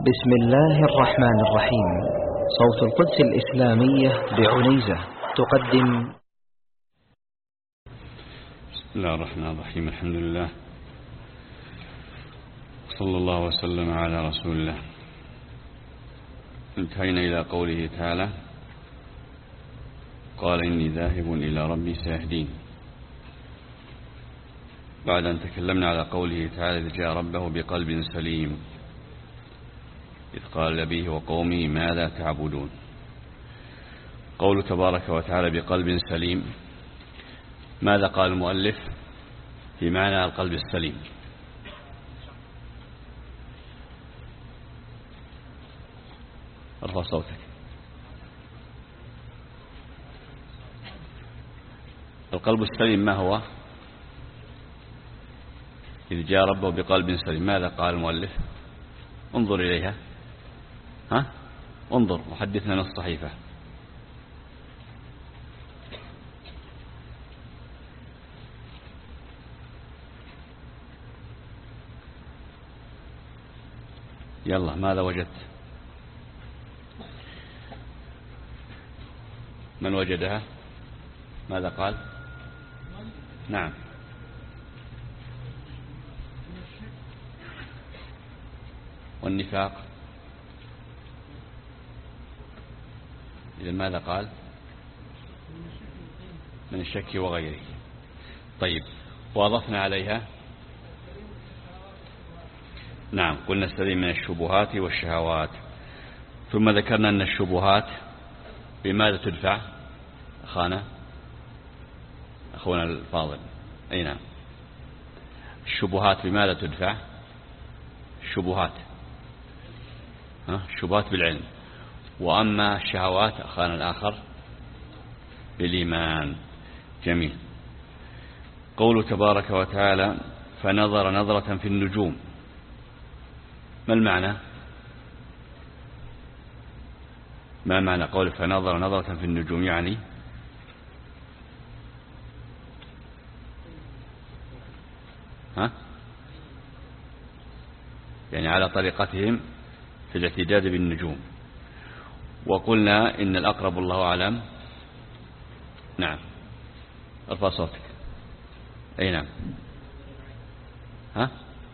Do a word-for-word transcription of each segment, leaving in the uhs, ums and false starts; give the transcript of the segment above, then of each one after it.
بسم الله الرحمن الرحيم. صوت القدس الإسلامية بعنيزة تقدم. بسم الله الرحمن الرحيم. الحمد لله، صلى الله وسلم على رسول الله. انتهينا إلى قوله تعالى: قال إني ذاهب إلى ربي سيهدين. بعد أن تكلمنا على قوله تعالى: إذ جاء ربه بقلب سليم إذ قال لأبيه وقومه ماذا تعبدون. قول تبارك وتعالى بقلب سليم، ماذا قال المؤلف في معنى القلب السليم؟ ارفع صوتك. القلب السليم ما هو؟ إذ جاء ربه بقلب سليم، ماذا قال المؤلف؟ انظر إليها، ها؟ انظر وحدثنا من الصحيفة. يلا، ماذا وجدت؟ من وجدها؟ ماذا قال؟ نعم. والنفاق، إذا ماذا قال؟ من الشك وغيره. طيب، وأضفنا عليها، نعم، قلنا السليم من الشبهات والشهوات. ثم ذكرنا أن الشبهات بماذا تدفع؟ أخانا أخونا الفاضل، أي نعم، الشبهات بماذا تدفع؟ الشبهات ها؟ الشبهات بالعلم. وأما الشهوات أخانا الآخر بالإيمان. جميل. قول تبارك وتعالى: فنظر نظرة في النجوم، ما المعنى؟ ما معنى قول فنظر نظرة في النجوم؟ يعني ها؟ يعني على طريقتهم في الاعتداد بالنجوم. وقلنا إن الأقرب الله أعلم. نعم، ارفع صوتك. أي نعم، ها؟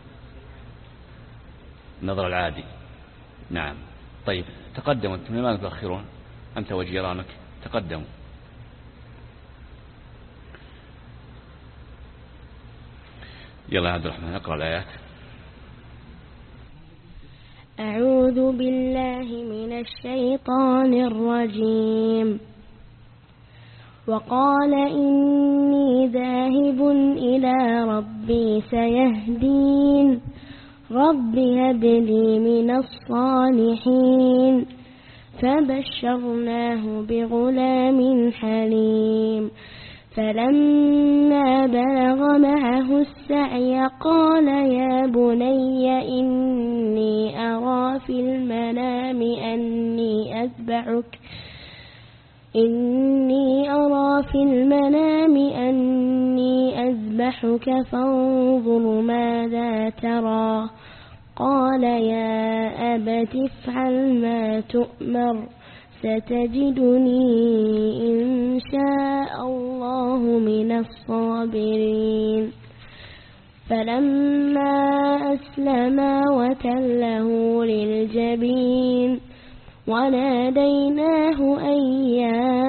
النظر العادي. نعم. طيب، تقدموا أنتم، لماذا تأخرون؟ أنت وجيرانك تقدموا. يلا يا عبد الرحمن، اقرأ الآيات. أعوذ بالله من الشيطان الرجيم. وقال إني ذاهب إلى ربي سيهدين. رب هب لي من الصالحين. فبشرناه بغلام حليم. فلما بلغ معه السعي قال يا بني إني أرى في المنام أني أذبحك إني أرى في المنام أني أذبحك فانظر ماذا ترى. قال يا أبت افعل ما تؤمر ستجدني إن شاء الله من الصابرين. فلما أسلما وتله للجبين وناديناه أن يا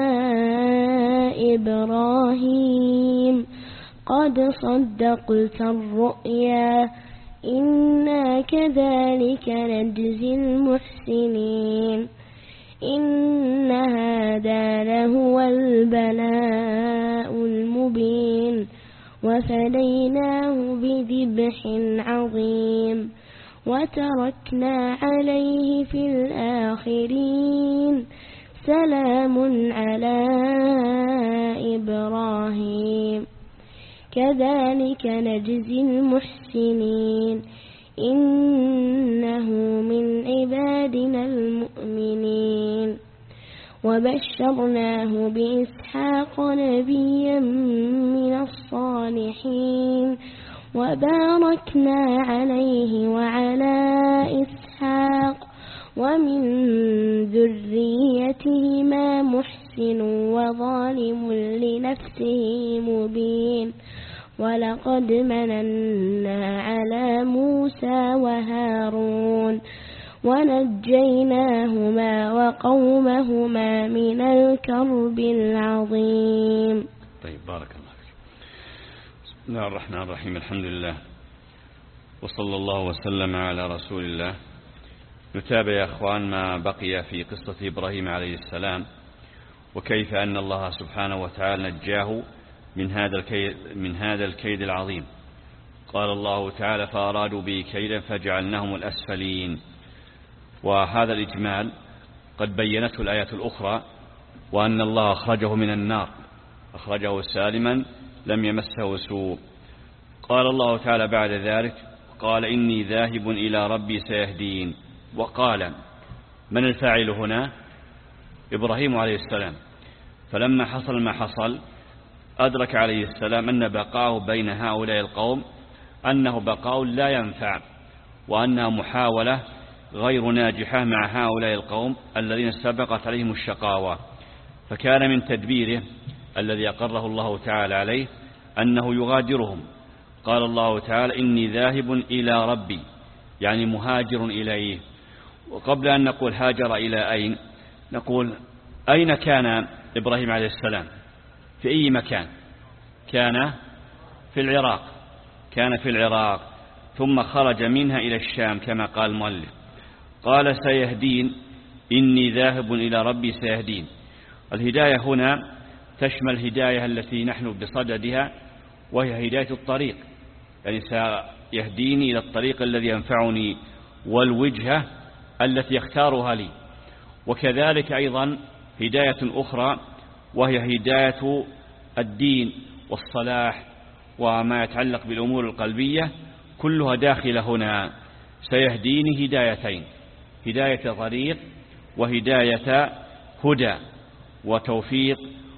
إبراهيم قد صدقت الرؤيا إنا كذلك نجزي المحسنين. إن هذا لهو البلاء المبين. وفديناه بذبح عظيم وتركنا عليه في الآخرين. سلام على إبراهيم كذلك نجزي المحسنين. إنه من عبادنا المؤمنين. وبشرناه بإسحاق نبيا من الصالحين وباركنا عليه وعلى إسحاق ومن ذريتهما محسن وظالم لنفسه مبين ولقد مننا على موسى وهارون ونجيناهما وقومهما من الكرب العظيم. طيب بارك الله فيك. بسم الله الرحمن الرحيم. الحمد لله وصلى الله وسلم على رسول الله. نتابع يا أخوان ما بقي في قصة إبراهيم عليه السلام، وكيف أن الله سبحانه وتعالى نجاه من هذا الكيد, من هذا الكيد العظيم. قال الله تعالى: فأرادوا به كيدا فجعلناهم الأسفلين. وهذا الإجمال قد بينته الآيات الأخرى، وأن الله أخرجه من النار، أخرجه سالما لم يمسه سوء. قال الله تعالى بعد ذلك: قال إني ذاهب إلى ربي سيهدين. وقال من الفاعل هنا؟ إبراهيم عليه السلام. فلما حصل ما حصل أدرك عليه السلام أن بقاءه بين هؤلاء القوم أنه بقاء لا ينفع، وأنها محاولة غير ناجحة مع هؤلاء القوم الذين سبقت عليهم الشقاوة. فكان من تدبيره الذي أقره الله تعالى عليه أنه يغادرهم. قال الله تعالى: إني ذاهب إلى ربي، يعني مهاجر إليه. وقبل أن نقول هاجر إلى أين، نقول أين كان إبراهيم عليه السلام؟ في أي مكان؟ كان في العراق، كان في العراق ثم خرج منها إلى الشام كما قال المؤلف. قال سيهدين، إني ذاهب إلى ربي سيهدين. الهداية هنا تشمل الهداية التي نحن بصددها، وهي هداية الطريق، يعني سيهديني إلى الطريق الذي ينفعني والوجهة التي يختارها لي. وكذلك أيضا هداية أخرى وهي هداية الدين والصلاح وما يتعلق بالأمور القلبية، كلها داخلة هنا. سيهديني هدايتين: هداية طريق وهداية هدى وتوفيق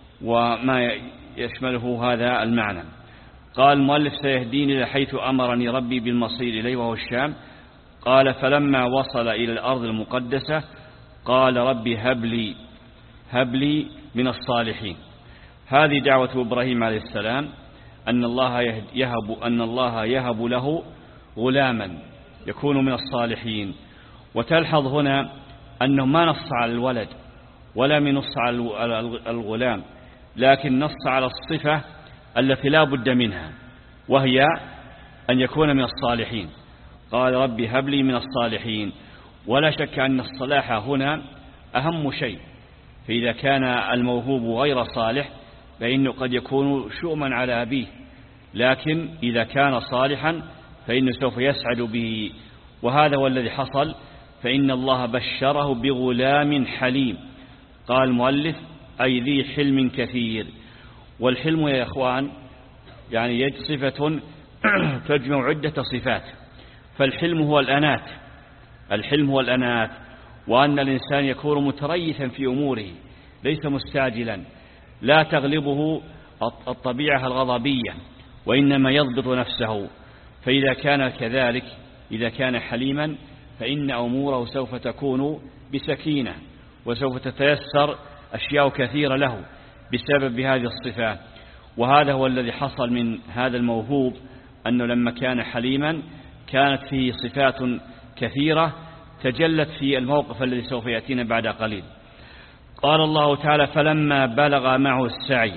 وما يشمله هذا المعنى. قال المؤلف: سيهديني لحيث أمرني ربي بالمصير إليه وهو الشام. قال: فلما وصل إلى الأرض المقدسة قال: ربي هب لي هب لي من الصالحين. هذه دعوة إبراهيم عليه السلام، أن الله يهب أن الله يهب له غلاما يكون من الصالحين. وتلحظ هنا أنه ما نص على الولد ولا من نص على الغلام، لكن نص على الصفة التي لا بد منها، وهي أن يكون من الصالحين. قال: ربي هب لي من الصالحين. ولا شك أن الصلاح هنا أهم شيء، فإذا كان الموهوب غير صالح فإنه قد يكون شؤما على أبيه، لكن إذا كان صالحا فإنه سوف يسعد به. وهذا هو الذي حصل، فإن الله بشره بغلام حليم. قال المؤلف: أي ذي حلم كثير. والحلم يا إخوان يعني صفة تجمع عدة صفات. فالحلم هو الأنات، الحلم هو الأنات، وأن الإنسان يكون متريثا في أموره ليس مستعجلا، لا تغلبه الطبيعة الغضبية، وإنما يضبط نفسه. فإذا كان كذلك، إذا كان حليما، فإن أموره سوف تكون بسكينة، وسوف تتيسر أشياء كثيرة له بسبب هذه الصفات. وهذا هو الذي حصل من هذا الموهوب، أنه لما كان حليما كانت فيه صفات كثيرة تجلت في الموقف الذي سوف يأتينا بعد قليل. قال الله تعالى: فلما بلغ معه السعي.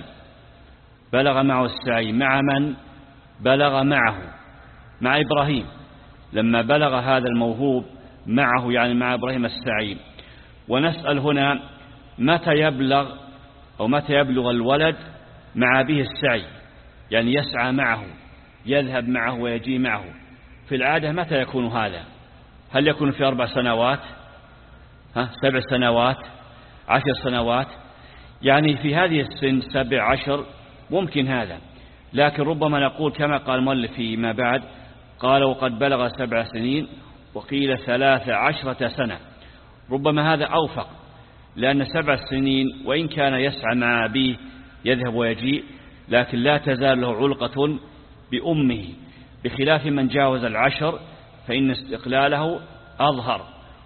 بلغ معه السعي مع من؟ بلغ معه مع إبراهيم. لما بلغ هذا الموهوب معه يعني مع إبراهيم السعي. ونسأل هنا متى يبلغ أو متى يبلغ الولد مع أبيه السعي، يعني يسعى معه، يذهب معه ويجي معه. في العادة متى يكون هذا؟ هل يكون في أربع سنوات، ها سبع سنوات، عشر سنوات؟ يعني في هذه السن سبع عشر ممكن هذا، لكن ربما نقول كما قال المؤلف فيما بعد، قال: وقد بلغ سبع سنين، وقيل ثلاث عشرة سنة. ربما هذا أوفق، لأن سبع سنين وإن كان يسعى مع أبيه يذهب ويجيء، لكن لا تزال له علقة بأمه، بخلاف من جاوز العشر فإن استقلاله أظهر.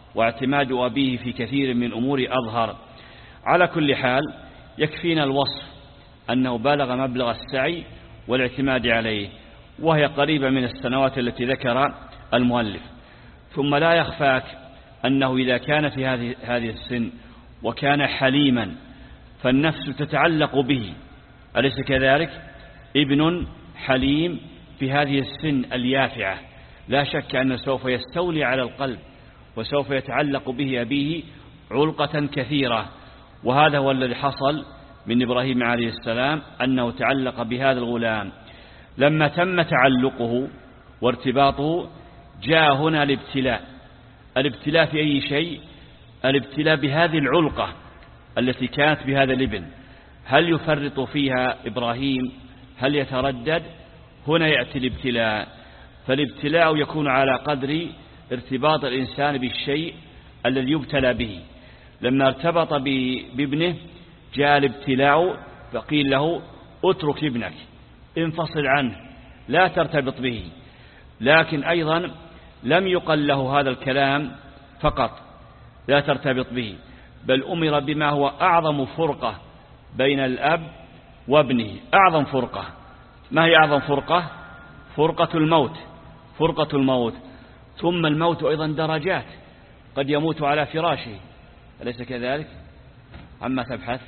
واعتماد أبيه في كثير من أمور أظهر. على كل حال يكفينا الوصف أنه بلغ مبلغ السعي والاعتماد عليه، وهي قريبة من السنوات التي ذكر المؤلف. ثم لا يخفاك أنه إذا كان في هذه هذه السن وكان حليما فالنفس تتعلق به، أليس كذلك؟ ابن حليم في هذه السن اليافعة لا شك أنه سوف يستولي على القلب وسوف يتعلق به أبيه علقة كثيرة. وهذا هو الذي حصل من إبراهيم عليه السلام، أنه تعلق بهذا الغلام. لما تم تعلقه وارتباطه جاء هنا الابتلاء. الابتلاء في أي شيء؟ الابتلاء بهذه العلقة التي كانت بهذا الابن، هل يفرط فيها إبراهيم؟ هل يتردد؟ هنا يأتي الابتلاء. فالابتلاء يكون على قدر ارتباط الإنسان بالشيء الذي يبتلى به. لما ارتبط بابنه جاء الابتلاء فقيل له اترك ابنك، انفصل عنه، لا ترتبط به. لكن أيضا لم يقل له هذا الكلام فقط لا ترتبط به، بل أمر بما هو أعظم فرقة بين الأب وابنه. أعظم فرقة، ما هي أعظم فرقة؟ فرقة الموت. فرقة الموت. ثم الموت أيضا درجات، قد يموت على فراشه، أليس كذلك؟ عما تبحث؟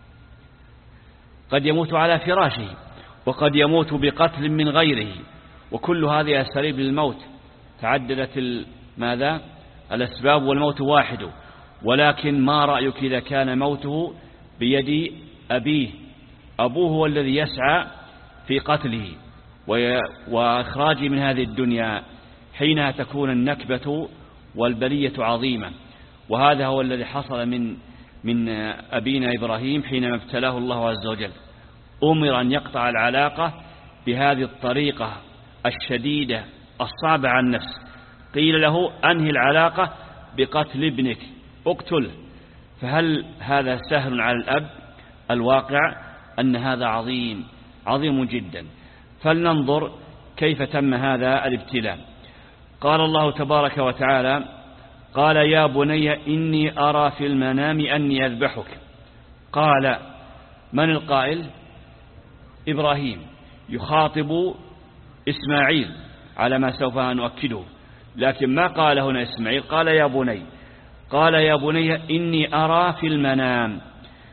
قد يموت على فراشه، وقد يموت بقتل من غيره، وكل هذه أساليب للموت. تعددت ماذا؟ الأسباب، والموت واحد. ولكن ما رأيك إذا كان موته بيد أبيه؟ أبوه هو الذي يسعى في قتله وإخراجه من هذه الدنيا، حينها تكون النكبة والبلية عظيمة. وهذا هو الذي حصل من من أبينا إبراهيم حينما ابتلاه الله عز وجل. أمر أن يقطع العلاقة بهذه الطريقة الشديدة الصعبة على النفس. قيل له أنهي العلاقة بقتل ابنك، اقتله. فهل هذا سهل على الأب؟ الواقع أن هذا عظيم عظيم جدا. فلننظر كيف تم هذا الابتلاء. قال الله تبارك وتعالى: قال يا بني إني أرى في المنام أني أذبحك. قال من القائل؟ إبراهيم يخاطب إسماعيل على ما سوف نؤكده، لكن ما قال هنا إسماعيل، قال يا بني. قال يا بني إني أرى في المنام،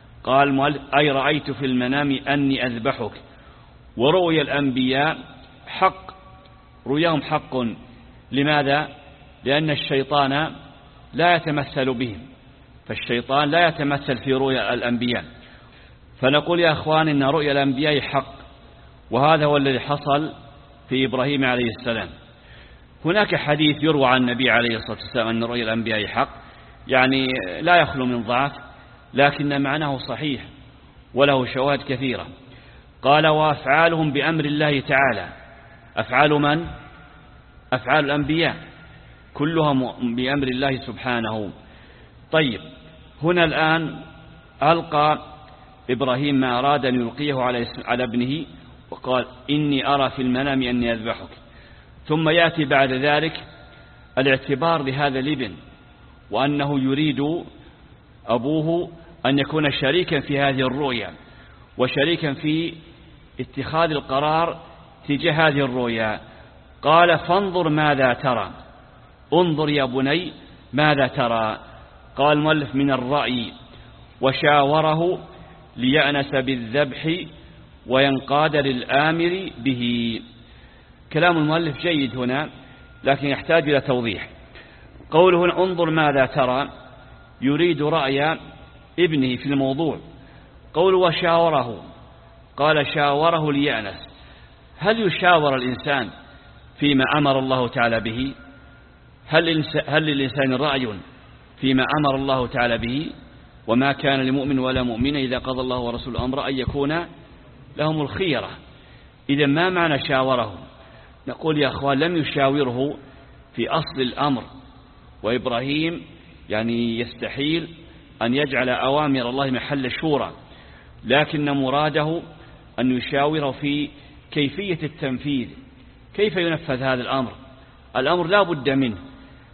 قال أي رأيت في المنام أني أذبحك. ورؤيا الأنبياء حق، رؤياهم حق. لماذا؟ لأن الشيطان لا يتمثل بهم، فالشيطان لا يتمثل في رؤيا الأنبياء. فنقول يا أخوان إن رؤيا الأنبياء حق، وهذا هو الذي حصل في إبراهيم عليه السلام. هناك حديث يروى عن النبي عليه الصلاة والسلام أن رؤيا الأنبياء حق، يعني لا يخلو من ضعف، لكن معناه صحيح وله شواهد كثيرة. قال وأفعالهم بأمر الله تعالى. أفعال من؟ أفعال الأنبياء كلها بأمر الله سبحانه. طيب، هنا الآن ألقى إبراهيم ما أراد أن يلقيه على ابنه، وقال إني أرى في المنام أني أذبحك. ثم يأتي بعد ذلك الاعتبار لهذا الابن، وأنه يريد أبوه أن يكون شريكا في هذه الرؤيا وشريكا في اتخاذ القرار تجاه هذه الرؤيا. قال فانظر ماذا ترى. انظر يا بني ماذا ترى. قال المؤلف من الرأي، وشاوره ليأنس بالذبح وينقاد للآمر به. كلام المؤلف جيد هنا، لكن يحتاج إلى توضيح. قوله هنا انظر ماذا ترى يريد رأي ابنه في الموضوع. قول وشاوره، قال شاوره ليأنس. هل يشاور الإنسان فيما أمر الله تعالى به؟ هل هل للإنسان رأي فيما أمر الله تعالى به؟ وما كان لمؤمن ولا مؤمن إذا قضى الله ورسوله أمرا أن يكون لهم الخيرة. إذا ما معنى شاوره؟ نقول يا أخوان لم يشاوره في أصل الأمر، وإبراهيم يعني يستحيل أن يجعل أوامر الله محل الشورى، لكن مراده أن يشاوره في كيفية التنفيذ، كيف ينفذ هذا الأمر. الأمر لا بد منه،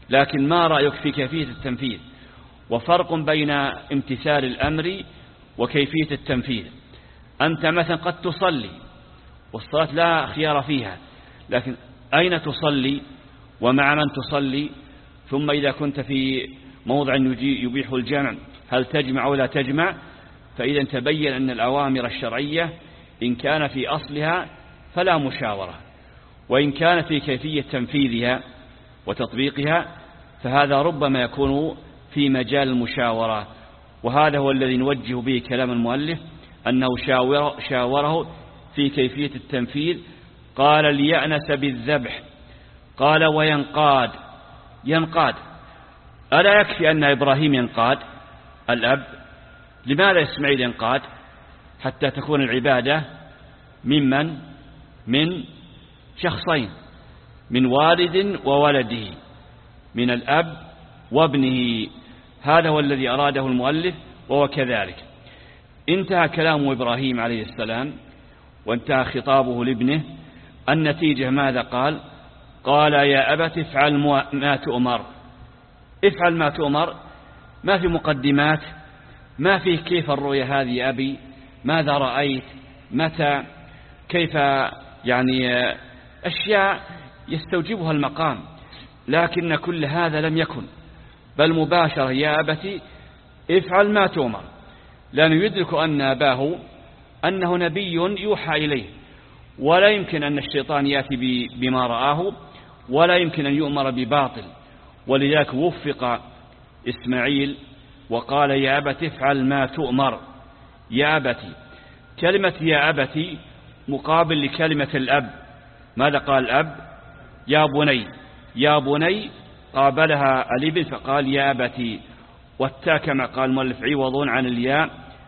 لكن ما رأيك في كيفية التنفيذ؟ وفرق بين امتثال الأمر وكيفية التنفيذ. أنت مثلا قد تصلي والصلاة لا خيار فيها، لكن أين تصلي ومع من تصلي؟ ثم إذا كنت في موضع يبيح الجمع هل تجمع ولا تجمع؟ فإذا تبين أن الأوامر الشرعية إن كان في أصلها فلا مشاورة، وإن كان في كيفية تنفيذها وتطبيقها فهذا ربما يكون في مجال المشاورة. وهذا هو الذي نوجه به كلام المؤلف، أنه شاوره, شاوره في كيفية التنفيذ. قال ليأنس بالذبح، قال وينقاد. ينقاد، ألا يكفي أن إبراهيم ينقاد الأب؟ لماذا إسماعيل ينقاد؟ حتى تكون العبادة ممن من شخصين، من والد وولده، من الأب وابنه. هذا هو الذي أراده المؤلف، وهو كذلك. انتهى كلام إبراهيم عليه السلام وانتهى خطابه لابنه. النتيجة ماذا قال؟ قال يا أبت افعل ما تؤمر. افعل ما تؤمر، ما في مقدمات، ما فيه كيف الرؤية هذه أبي، ماذا رأيت، متى، كيف، يعني أشياء يستوجبها المقام. لكن كل هذا لم يكن، بل مباشرة يا أبتي افعل ما تؤمر. لأنه يدرك أن أباه أنه نبي يوحى إليه، ولا يمكن أن الشيطان يأتي بما رآه، ولا يمكن أن يؤمر بباطل. ولذلك وفق إسماعيل وقال يا أبت افعل ما تؤمر. يا أبتي، كلمة يا أبتي مقابل لكلمة الأب. ماذا قال الأب؟ يا بني. يا بني قابلها الابن فقال يا أبتي. والتاء كما قال المؤلف عوض عن الياء،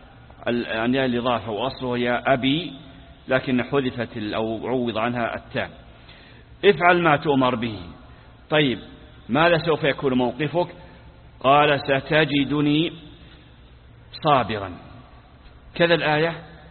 عن ياء الإضافة، وأصله يا أبي، لكن حذفت أو عوض عنها التاء. افعل ما تؤمر به. طيب ماذا سوف يكون موقفك؟ قال ستجدني صابرا. كذا الآية،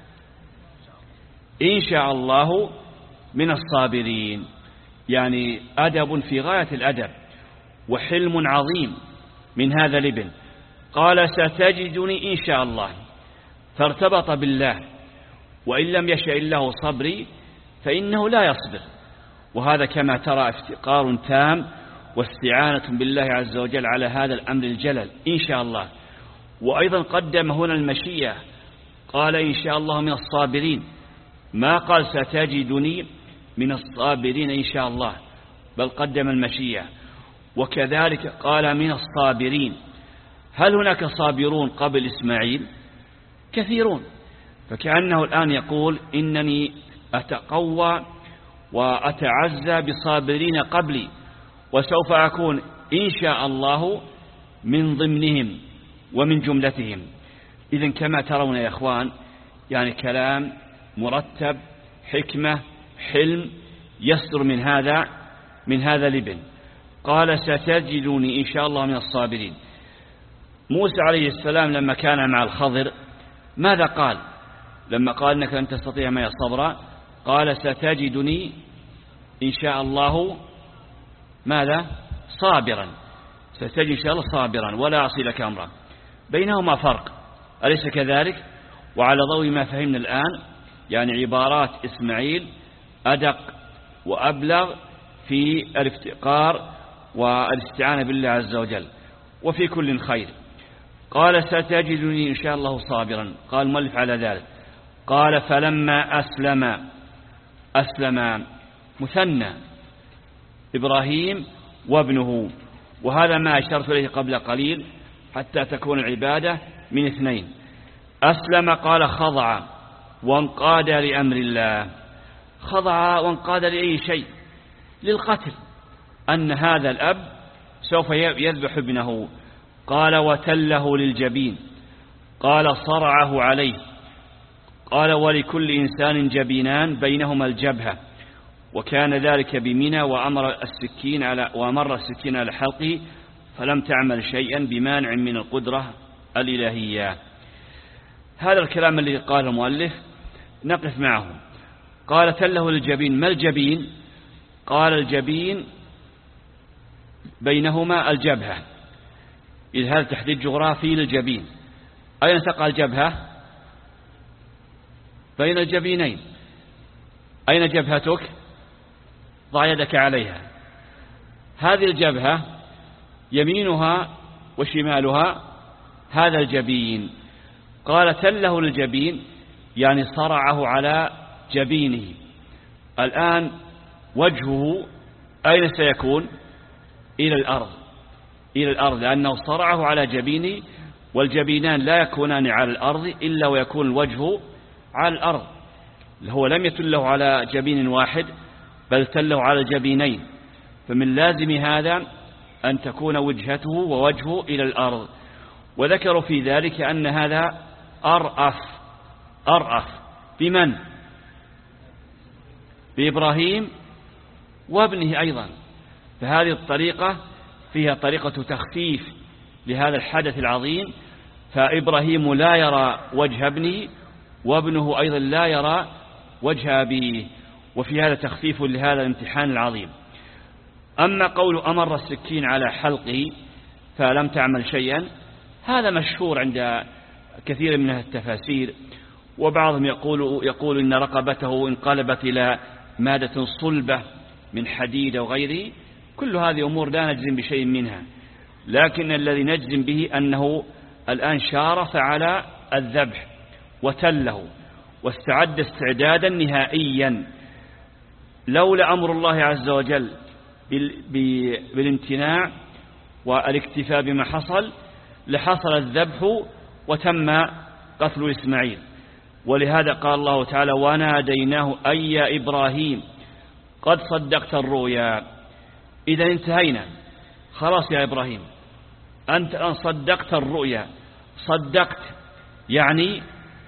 إن شاء الله من الصابرين. يعني أدب في غاية الأدب وحلم عظيم من هذا الابن. قال ستجدني إن شاء الله، فارتبط بالله، وإن لم يشاء الله صبري فإنه لا يصبر. وهذا كما ترى افتقار تام واستعانة بالله عز وجل على هذا الأمر الجلل إن شاء الله. وأيضا قدم هنا المشيئة، قال إن شاء الله من الصابرين، ما قال ستجدني من الصابرين إن شاء الله، بل قدم المشيئة. وكذلك قال من الصابرين. هل هناك صابرون قبل إسماعيل؟ كثيرون. فكأنه الآن يقول إنني أتقوى وأتعزى بصابرين قبلي، وسوف أكون إن شاء الله من ضمنهم ومن جملتهم. إذن كما ترون يا إخوان، يعني كلام مرتب، حكمة، حلم يصدر من هذا من هذا الابن. قال ستجدني إن شاء الله من الصابرين. موسى عليه السلام لما كان مع الخضر ماذا قال؟ لما قال إنك لن تستطيع معي صبرا، قال ستجدني إن شاء الله ماذا؟ صابرا. ستجد إن شاء الله صابرا ولا أعصي لك أمرا. بينهما فرق، أليس كذلك؟ وعلى ضوء ما فهمنا الآن، يعني عبارات إسماعيل أدق وأبلغ في الافتقار والاستعانة بالله عز وجل، وفي كل خير. قال ستجدني إن شاء الله صابرا. قال المؤلف على ذلك. قال فلما أسلم. أسلم مثنى، إبراهيم وابنه، وهذا ما أشرت إليه قبل قليل حتى تكون العبادة من اثنين. أسلم قال خضع وانقاد لأمر الله. خضع وانقاد لأي شيء، للقتل، أن هذا الأب سوف يذبح ابنه. قال وتله للجبين. قال صرعه عليه. قال ولكل إنسان جبينان بينهما الجبهة، وكان ذلك بمنى، وأمر السكين على وأمر السكين على حلقه فلم تعمل شيئا بمانع من القدرة الإلهية. هذا الكلام الذي قال المؤلف نقف معه. قال تله للجبين. ما الجبين؟ قال الجبين بينهما الجبهة، إذ هذا تحديد جغرافي للجبين. أين تقع الجبهة؟ بين الجبينين. أين جبهتك؟ ضع يدك عليها. هذه الجبهة يمينها وشمالها هذا الجبين. قال تله للجبين يعني صرعه على جبينه. الآن وجهه أين سيكون؟ إلى الأرض، إلى الأرض، لأنه صرعه على جبينه، والجبينان لا يكونان على الأرض إلا ويكون الوجه على الأرض. هو لم يتله على جبين واحد بل تله على الجبينين، فمن لازم هذا أن تكون وجهته ووجهه إلى الأرض. وذكروا في ذلك أن هذا أرأف أرأف بمن؟ بإبراهيم وابنه أيضا. فهذه الطريقة فيها طريقة تخفيف لهذا الحدث العظيم، فإبراهيم لا يرى وجه ابنه، وابنه أيضا لا يرى وجه أبيه، وفي هذا تخفيف لهذا الامتحان العظيم. أما قول أمر السكين على حلقه فلم تعمل شيئا، هذا مشهور عند كثير من التفاسير، وبعضهم يقول, يقول إن رقبته انقلبت إلى مادة صلبة من حديد وغيره. كل هذه أمور لا نجزم بشيء منها، لكن الذي نجزم به أنه الآن شارف على الذبح وتله واستعد استعدادا نهائيا. لولا أمر الله عز وجل بالامتناع والاكتفاء بما حصل لحصل الذبح وتم قتل إسماعيل. ولهذا قال الله تعالى وناديناه أي يا إبراهيم قد صدقت الرؤيا. إذا انتهينا خلاص يا إبراهيم، أنت أن صدقت الرؤيا. صدقت يعني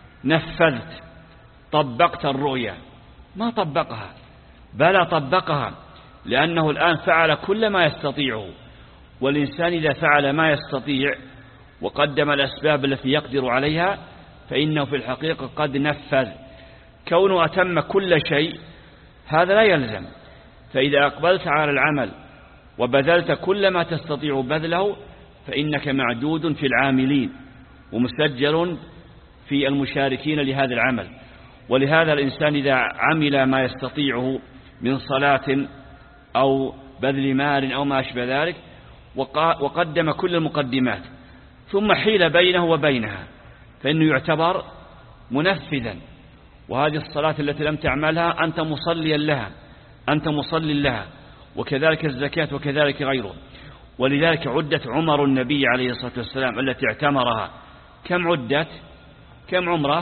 نفذت، طبقت الرؤيا. ما طبقها بل طبقها، لأنه الآن فعل كل ما يستطيعه. والإنسان إذا فعل ما يستطيع وقدم الأسباب التي يقدر عليها فإنه في الحقيقة قد نفذ. كونه أتم كل شيء هذا لا يلزم. فإذا أقبلت على العمل وبذلت كل ما تستطيع بذله فإنك معدود في العاملين ومسجل في المشاركين لهذا العمل. ولهذا الإنسان إذا عمل ما يستطيعه من صلاة أو بذل مال أو ما أشبه ذلك وقدم كل المقدمات ثم حيل بينه وبينها فإنه يعتبر منفذا. وهذه الصلاة التي لم تعملها أنت مصليا لها، أنت مصلي لها، وكذلك الزكاة وكذلك غيره. ولذلك عدت عمر النبي عليه الصلاة والسلام التي اعتمرها. كم عدت؟ كم عمره؟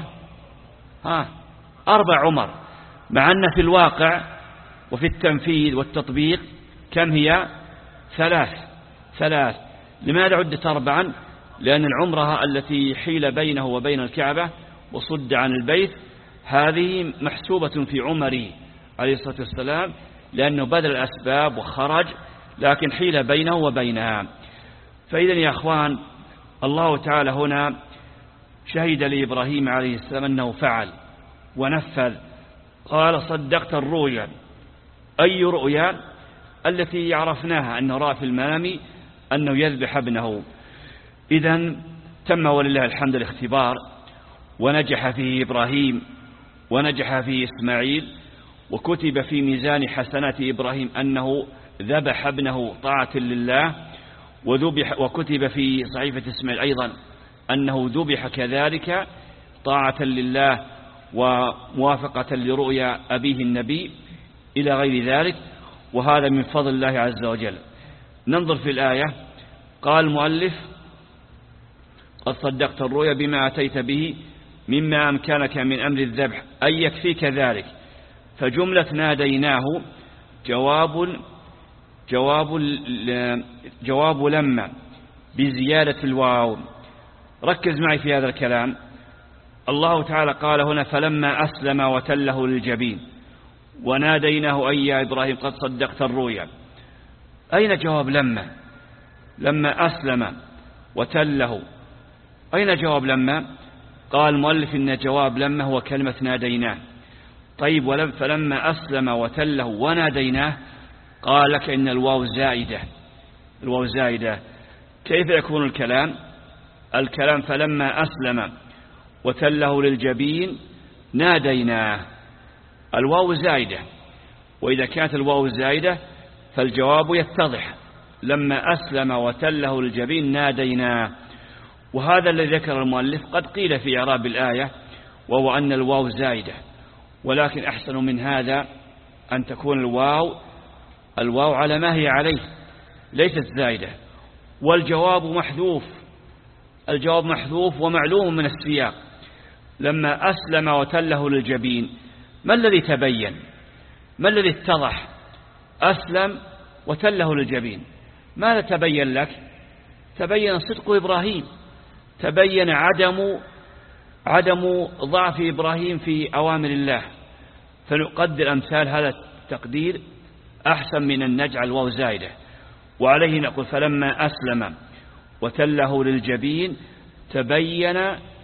ها أربع عمر، مع أن في الواقع وفي التنفيذ والتطبيق كم هي؟ ثلاث ثلاث. لماذا عدت أربعا؟ لأن العمرة التي حيل بينه وبين الكعبة وصد عن البيت هذه محسوبة في عمره عليه الصلاة والسلام، لأنه بذل الأسباب وخرج، لكن حيل بينه وبينها. فإذا يا أخوان الله تعالى هنا شهد لإبراهيم عليه السلام أنه فعل ونفذ. قال صدقت الرؤيا. أي رؤيا؟ التي عرفناها أنه رأى في المنام أنه يذبح ابنه. إذن تم ولله الحمد الاختبار، ونجح فيه إبراهيم ونجح فيه إسماعيل، وكتب في ميزان حسنات إبراهيم أنه ذبح ابنه طاعة لله، وذبح وكتب في صحيفة إسماعيل أيضا أنه ذبح كذلك طاعة لله وموافقة لرؤيا أبيه النبي إلى غير ذلك. وهذا من فضل الله عز وجل. ننظر في الآية. قال المؤلف قد صدقت الرؤيا بما أتيت به مما أمكنك من أمر الذبح أي يكفيك ذلك. فجملة ناديناه جواب جواب جواب لما بزيادة الواو. ركز معي في هذا الكلام. الله تعالى قال هنا فلما أسلم وتله للجبين وناديناه أي يا إبراهيم قد صدقت الرؤيا. أين جواب لما؟ لما أسلم وتله أين جواب لما؟ قال المؤلف إن جواب لما هو كلمة ناديناه. طيب ولم فلما أسلم وتله وناديناه قال لك إن الواو زائدة الواو زائدة. كيف يكون الكلام؟ الكلام فلما أسلم وتله للجبين ناديناه. الواو زائدة، وإذا كانت الواو زائدة فالجواب يتضح، لما أسلم وتله للجبين ناديناه. وهذا الذي ذكر المؤلف قد قيل في إعراب الآية، وهو أن الواو زائدة، ولكن أحسن من هذا أن تكون الواو الواو على ما هي عليه ليست زائدة، والجواب محذوف. الجواب محذوف ومعلوم من السياق. لما أسلم وتله للجبين، ما الذي تبين؟ ما الذي اتضح؟ أسلم وتله للجبين، ماذا تبين لك؟ تبين صدق إبراهيم، تبين عدم عدم ضعف إبراهيم في أوامر الله. فنقدر أمثال هذا التقدير أحسن من أن نجعل واو زائدة. وعليه نقول فلما أسلم وتله للجبين تبين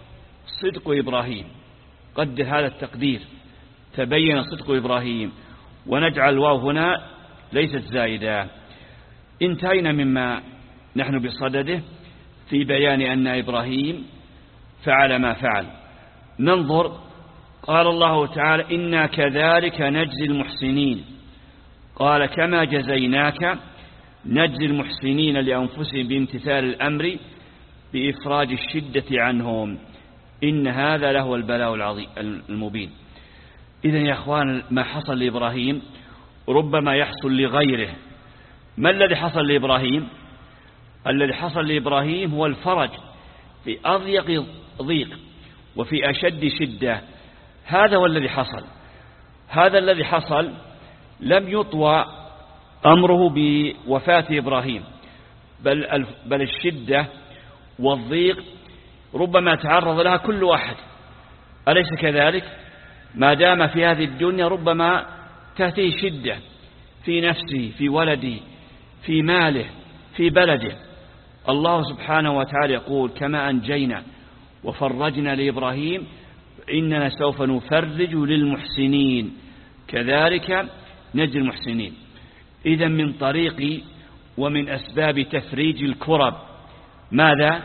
صدق إبراهيم. قدر هذا التقدير، تبين صدق إبراهيم، ونجعل الواو هنا ليست زائدة. انتهينا مما نحن بصدده في بيان أن إبراهيم فعل ما فعل. ننظر، قال الله تعالى إنا كذلك نجزي المحسنين. قال كما جزيناك نجزي المحسنين لأنفسهم بامتثال الأمر بإفراج الشدة عنهم إن هذا لهو البلاء العظيم المبين. إذن يا أخوان، ما حصل لإبراهيم ربما يحصل لغيره. ما الذي حصل لإبراهيم؟ الذي حصل لإبراهيم هو الفرج في أضيق ضيق وفي أشد شدة. هذا هو الذي حصل. هذا الذي حصل لم يطوى أمره بوفاة إبراهيم، بل, بل الشدة والضيق ربما تعرض لها كل واحد، أليس كذلك؟ ما دام في هذه الدنيا ربما تأتيه شدة في نفسه، في ولده، في ماله، في بلده. الله سبحانه وتعالى يقول كما أنجينا وفرجنا لإبراهيم إننا سوف نفرج للمحسنين كذلك نجزي المحسنين. إذا من طريق ومن أسباب تفريج الكرب ماذا؟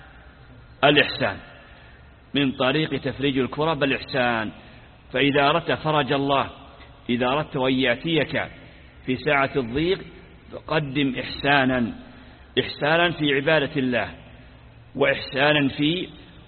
الإحسان. من طريق تفريج الكرب الإحسان. فإذا أردت فرج الله، إذا أردت أن يأتيك في ساعة الضيق فقدم إحسانا، إحسانا في عبادة الله، وإحسانا في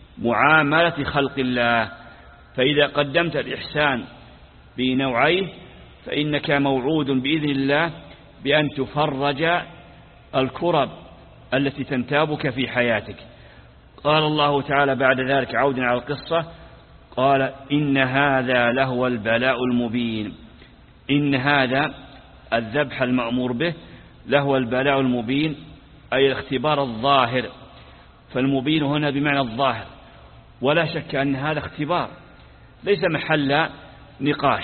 معاملة خلق الله. فإذا قدمت الإحسان بنوعيه فإنك موعود بإذن الله بأن تفرج الكرب التي تنتابك في حياتك. قال الله تعالى بعد ذلك عودا على القصة، قال إن هذا لهو البلاء المبين. إن هذا الذبح المأمور به لهو البلاء المبين، أي الاختبار الظاهر. فالمبين هنا بمعنى الظاهر، ولا شك أن هذا اختبار ليس محل نقاش.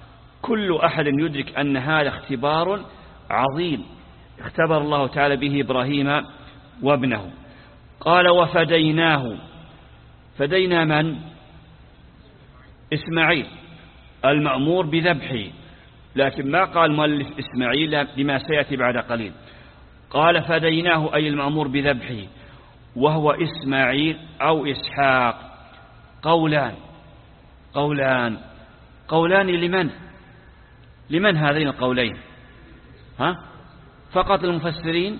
كل أحد يدرك أن هذا اختبار عظيم اختبر الله تعالى به إبراهيم وابنه. قال وفديناه. فدينا من؟ إسماعيل المأمور بذبحه، لكن ما قال مؤلف إسماعيل لما سيأتي بعد قليل. قال فديناه أي المأمور بذبحه، وهو إسماعيل أو إسحاق. قولان قولان قولان لمن؟ لمن هذين القولين؟ ها؟ فقط المفسرين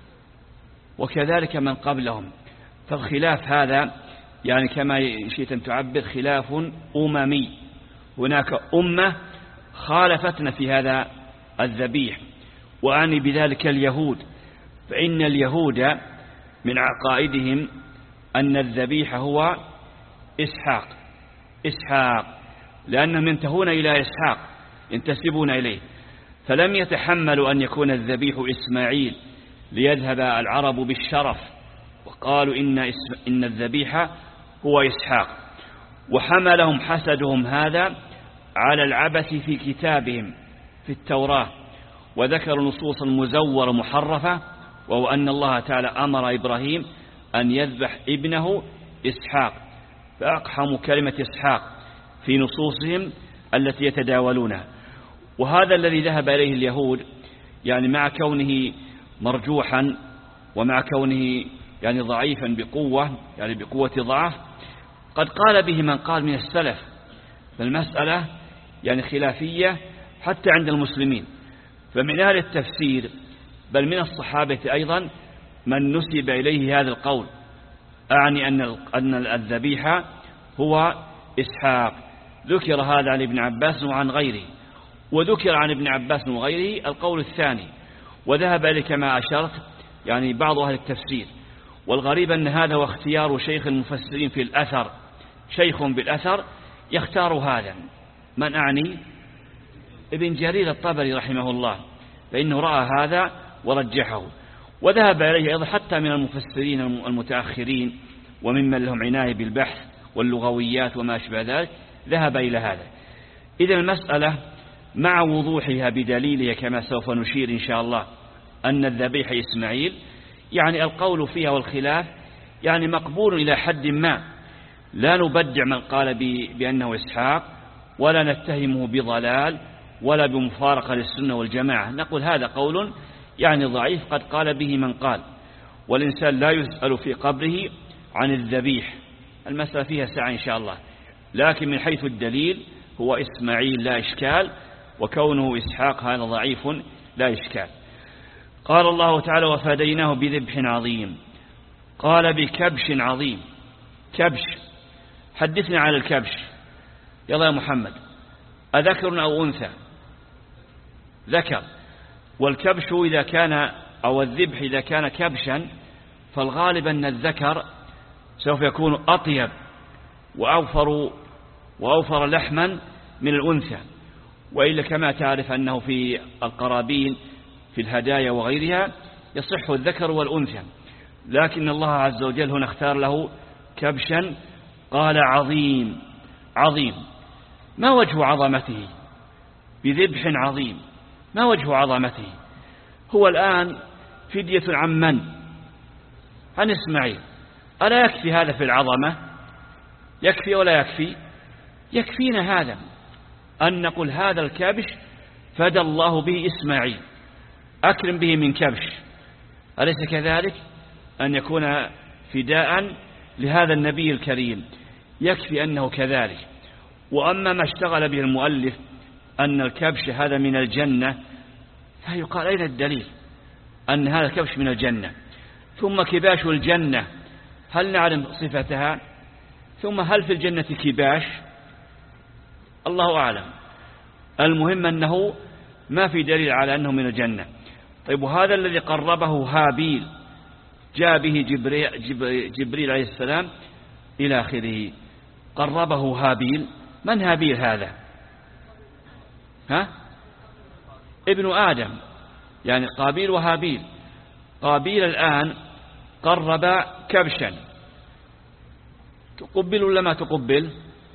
وكذلك من قبلهم. فالخلاف هذا يعني كما شئت أن تعبر خلاف أممي. هناك أمة خالفتنا في هذا الذبيح، وأعني بذلك اليهود. فإن اليهود من عقائدهم أن الذبيح هو إسحاق إسحاق لأنهم ينتهون إلى إسحاق، ينتسبون إليه، فلم يتحملوا أن يكون الذبيح إسماعيل ليذهب العرب بالشرف، وقالوا إن, إن الذبيح هو إسحاق. وحملهم حسدهم هذا على العبث في كتابهم في التوراة، وذكروا نصوصا مزورة محرفة، وهو أن الله تعالى أمر إبراهيم أن يذبح ابنه إسحاق، فأقحموا كلمة إسحاق في نصوصهم التي يتداولونها. وهذا الذي ذهب إليه اليهود، يعني مع كونه مرجوحا ومع كونه يعني ضعيفا بقوة يعني بقوة ضعف قد قال به من قال من السلف، فالمسألة يعني خلافية حتى عند المسلمين. فمن أهل التفسير بل من الصحابة أيضا من نسب إليه هذا القول، أعني أن أن الذبيحة هو إسحاق. ذكر هذا عن ابن عباس وعن غيره، وذكر عن ابن عباس وغيره القول الثاني، وذهب إليه كما أشرت يعني بعض أهل التفسير. والغريب أن هذا هو اختيار شيخ المفسرين في الأثر، شيخ بالأثر يختار هذا. من أعني؟ ابن جرير الطبري رحمه الله، فإنه رأى هذا ورجحه. وذهب إليه أيضا حتى من المفسرين المتأخرين وممن لهم عناية بالبحث واللغويات وما أشبه ذلك، ذهب إلى هذا. إذا المسألة مع وضوحها بدليلها كما سوف نشير إن شاء الله أن الذبيح إسماعيل، يعني القول فيها والخلاف يعني مقبول إلى حد ما، لا نبدع من قال بأنه إسحاق ولا نتهمه بضلال ولا بمفارقة للسنة والجماعة، نقول هذا قول يعني ضعيف قد قال به من قال، والإنسان لا يسأل في قبره عن الذبيح، المسألة فيها ساعة إن شاء الله. لكن من حيث الدليل هو إسماعيل لا إشكال، وكونه إسحاق هذا ضعيف لا إشكال. قال الله تعالى وفديناه بذبح عظيم، قال بكبش عظيم. كبش، حدثنا على الكبش يلا يا محمد، أذكر أو أنثى؟ ذكر. والكبش إذا كان أو الذبح إذا كان كبشا فالغالب أن الذكر سوف يكون أطيب وأوفر وأوفر لحما من الأنثى، وإلا كما تعرف أنه في القرابين في الهدايا وغيرها يصح الذكر والأنثى، لكن الله عز وجل هنا اختار له كبشا. قال عظيم. عظيم ما وجه عظمته؟ بذبح عظيم ما وجه عظمته؟ هو الآن فدية عن من؟ عن إسماعيل. ألا يكفي هذا في العظمة؟ يكفي ولا يكفي؟ يكفينا هذا أن نقول هذا الكبش فدى الله به إسماعيل، أكرم به من كبش، أليس كذلك؟ أن يكون فداء لهذا النبي الكريم، يكفي أنه كذلك. وأما ما اشتغل به المؤلف أن الكبش هذا من الجنة، فيقال أين الدليل أن هذا الكبش من الجنة؟ ثم كباش الجنة هل نعلم صفتها؟ ثم هل في الجنة كباش؟ الله أعلم. المهم أنه ما في دليل على أنه من الجنة. طيب وهذا الذي قربه هابيل جاء به جبريل, جبريل عليه السلام إلى آخره، قربه هابيل. من هابيل هذا؟ ها؟ ابن آدم، يعني قابيل وهابيل. قابيل الآن قرب كبشا، تقبل ولا ما تقبل؟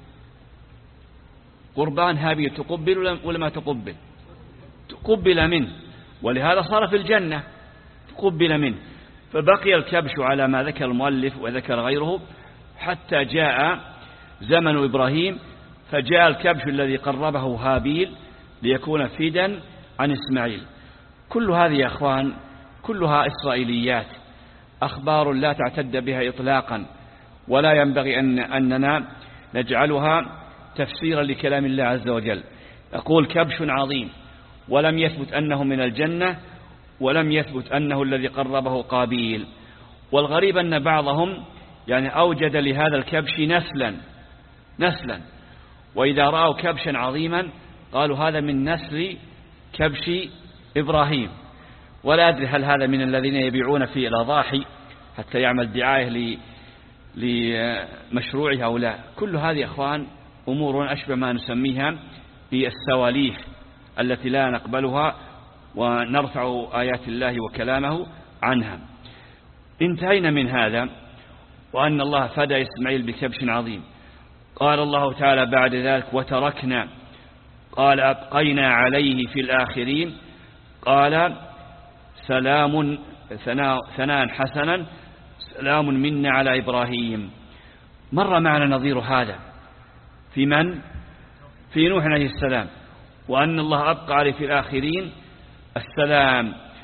قربان هابيل تقبل ولا ما تقبل؟ تقبل منه، ولهذا صار في الجنة تقبل منه. فبقي الكبش على ما ذكر المؤلف وذكر غيره حتى جاء زمن إبراهيم، فجاء الكبش الذي قربه هابيل ليكون فدا عن إسماعيل. كل هذه يا أخوان كلها إسرائيليات، أخبار لا تعتد بها إطلاقا، ولا ينبغي أن أننا نجعلها تفسيرا لكلام الله عز وجل. يقول كبش عظيم، ولم يثبت أنه من الجنة، ولم يثبت أنه الذي قربه قابيل. والغريب أن بعضهم يعني أوجد لهذا الكبش نسلا نسلا وإذا رأوا كبشا عظيما قالوا هذا من نسل كبش إبراهيم. ولا أدري هل هذا من الذين يبيعون في الأضاحي حتى يعمل دعاية لمشروعها أو لا. كل هذه أخوان أمور أشبه ما نسميها بالسواليف التي لا نقبلها ونرفع آيات الله وكلامه عنها. انتهينا من هذا، وأن الله فدى إسماعيل بكبش عظيم. قال الله تعالى بعد ذلك وتركنا، قال أبقينا عليه في الآخرين، قال سلام ثناء حسنا سلام منا على إبراهيم. مر معنا نظير هذا في من؟ في نوح عليه السلام، وأن الله أبقى عليه في الآخرين السلام.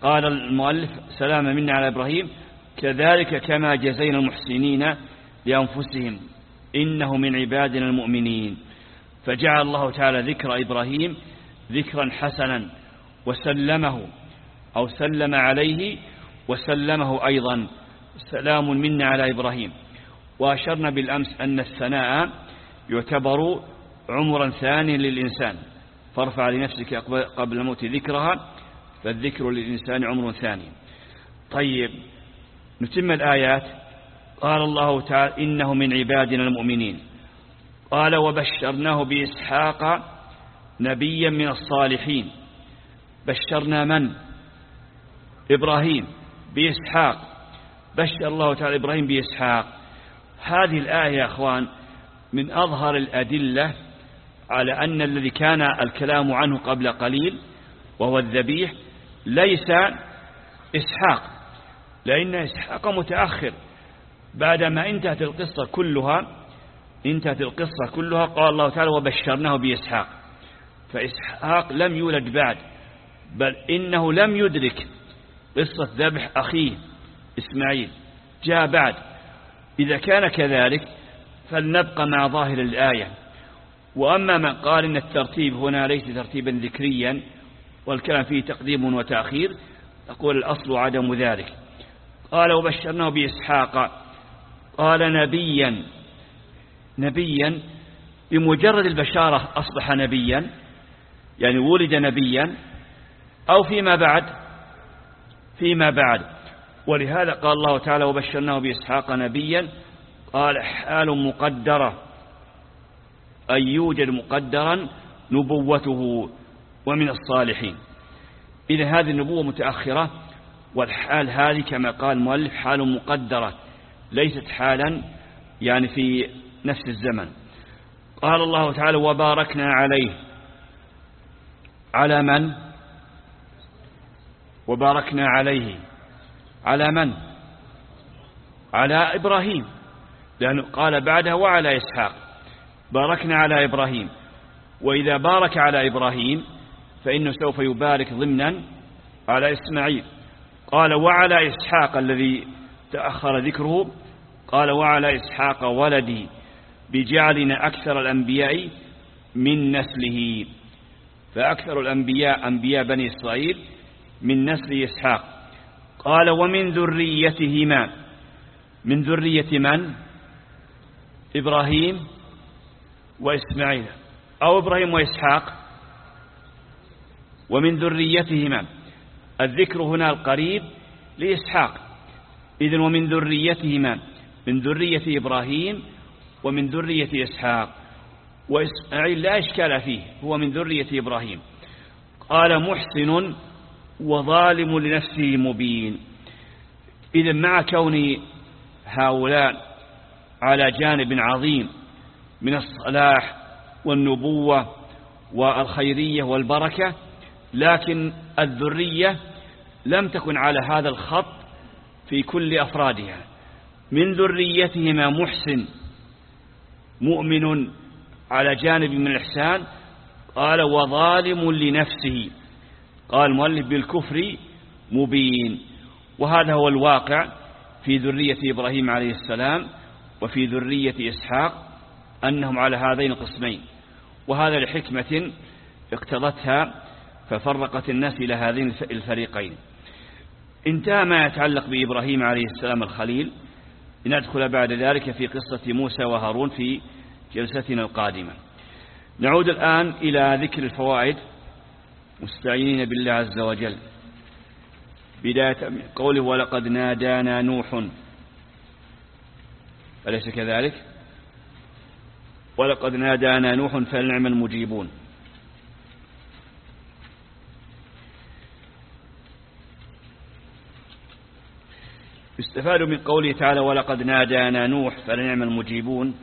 قال المؤلف سلام منا على إبراهيم كذلك كما جزينا المحسنين لأنفسهم إنه من عبادنا المؤمنين. فجعل الله تعالى ذكر إبراهيم ذكرا حسنا وسلمه أو سلم عليه وسلمه أيضا سلام منا على إبراهيم. وأشرنا بالأمس أن الثناء يعتبر عمرا ثانيا للإنسان، فارفع لنفسك قبل الموت ذكرها فالذكر للإنسان عمر ثاني. طيب نتم الآيات. قال الله تعالى إنه من عبادنا المؤمنين. قال وبشرناه بإسحاق نبيا من الصالحين. بشرنا من؟ إبراهيم بإسحاق. بشر الله تعالى إبراهيم بإسحاق. هذه الآية يا أخوان من أظهر الأدلة على أن الذي كان الكلام عنه قبل قليل وهو الذبيح ليس إسحاق، لأن إسحاق متأخر بعدما انتهت القصة كلها. انتهت القصة كلها قال الله تعالى وبشرناه بإسحاق، فإسحاق لم يولد بعد، بل إنه لم يدرك قصة ذبح أخيه إسماعيل، جاء بعد. إذا كان كذلك فلنبقى مع ظاهر الآية. وأما من قال إن الترتيب هنا ليس ترتيبا ذكريا والكلام فيه تقديم وتأخير، أقول الأصل عدم ذلك. قال وبشرناه بإسحاق. قال نبيا. نبيا بمجرد البشارة أصبح نبيا، يعني ولد نبيا، أو فيما بعد فيما بعد ولهذا قال الله تعالى وبشرناه بإسحاق نبيا. قال حال مقدرة، أي يوجد مقدرا نبوته ومن الصالحين. إذا هذه النبوة متأخرة، والحال هذه كما قال المؤلف حال مقدرة ليست حالا يعني في نفس الزمن. قال الله تعالى وباركنا عليه. على من؟ وباركنا عليه على من؟ على إبراهيم، لأنه قال بعدها وعلى إسحاق. باركنا على إبراهيم، وإذا بارك على إبراهيم فإنه سوف يبارك ضمنا على إسماعيل. قال وعلى إسحاق الذي تأخر ذكره، قال وعلى إسحاق ولدي بجعلنا أكثر الأنبياء من نسله. فأكثر الأنبياء أنبياء بني إسرائيل من نسل إسحاق. قال ومن ذريتهما. من ذرية من؟ إبراهيم وإسماعيل، أو إبراهيم وإسحاق. ومن ذريتهما الذكر هنا القريب لإسحاق. إذن ومن ذريتهما، من ذرية إبراهيم ومن ذرية إسحاق. وإسماعيل لا إشكال فيه، هو من ذرية إبراهيم. قال محسن وظالم لنفسه مبين. إذن مع كون هؤلاء على جانب عظيم من الصلاح والنبوة والخيرية والبركة، لكن الذرية لم تكن على هذا الخط في كل أفرادها. من ذريتهما محسن مؤمن على جانب من الإحسان. قال وظالم لنفسه، قال المؤلف بالكفر مبين. وهذا هو الواقع في ذرية إبراهيم عليه السلام وفي ذرية إسحاق، أنهم على هذين القسمين، وهذا لحكمة اقتضتها ففرقت الناس إلى هذين الفريقين. انتهى ما يتعلق بإبراهيم عليه السلام الخليل. لندخل بعد ذلك في قصة موسى وهارون في جلستنا القادمة. نعود الآن إلى ذكر الفوائد مستعينين بالله عز وجل. بداية قوله ولقد نادانا نوح، أليس كذلك؟ ولقد نادانا نوح فلنعم المجيبون. يستفاد من قوله تعالى ولقد نادانا نوح فلنعم المجيبون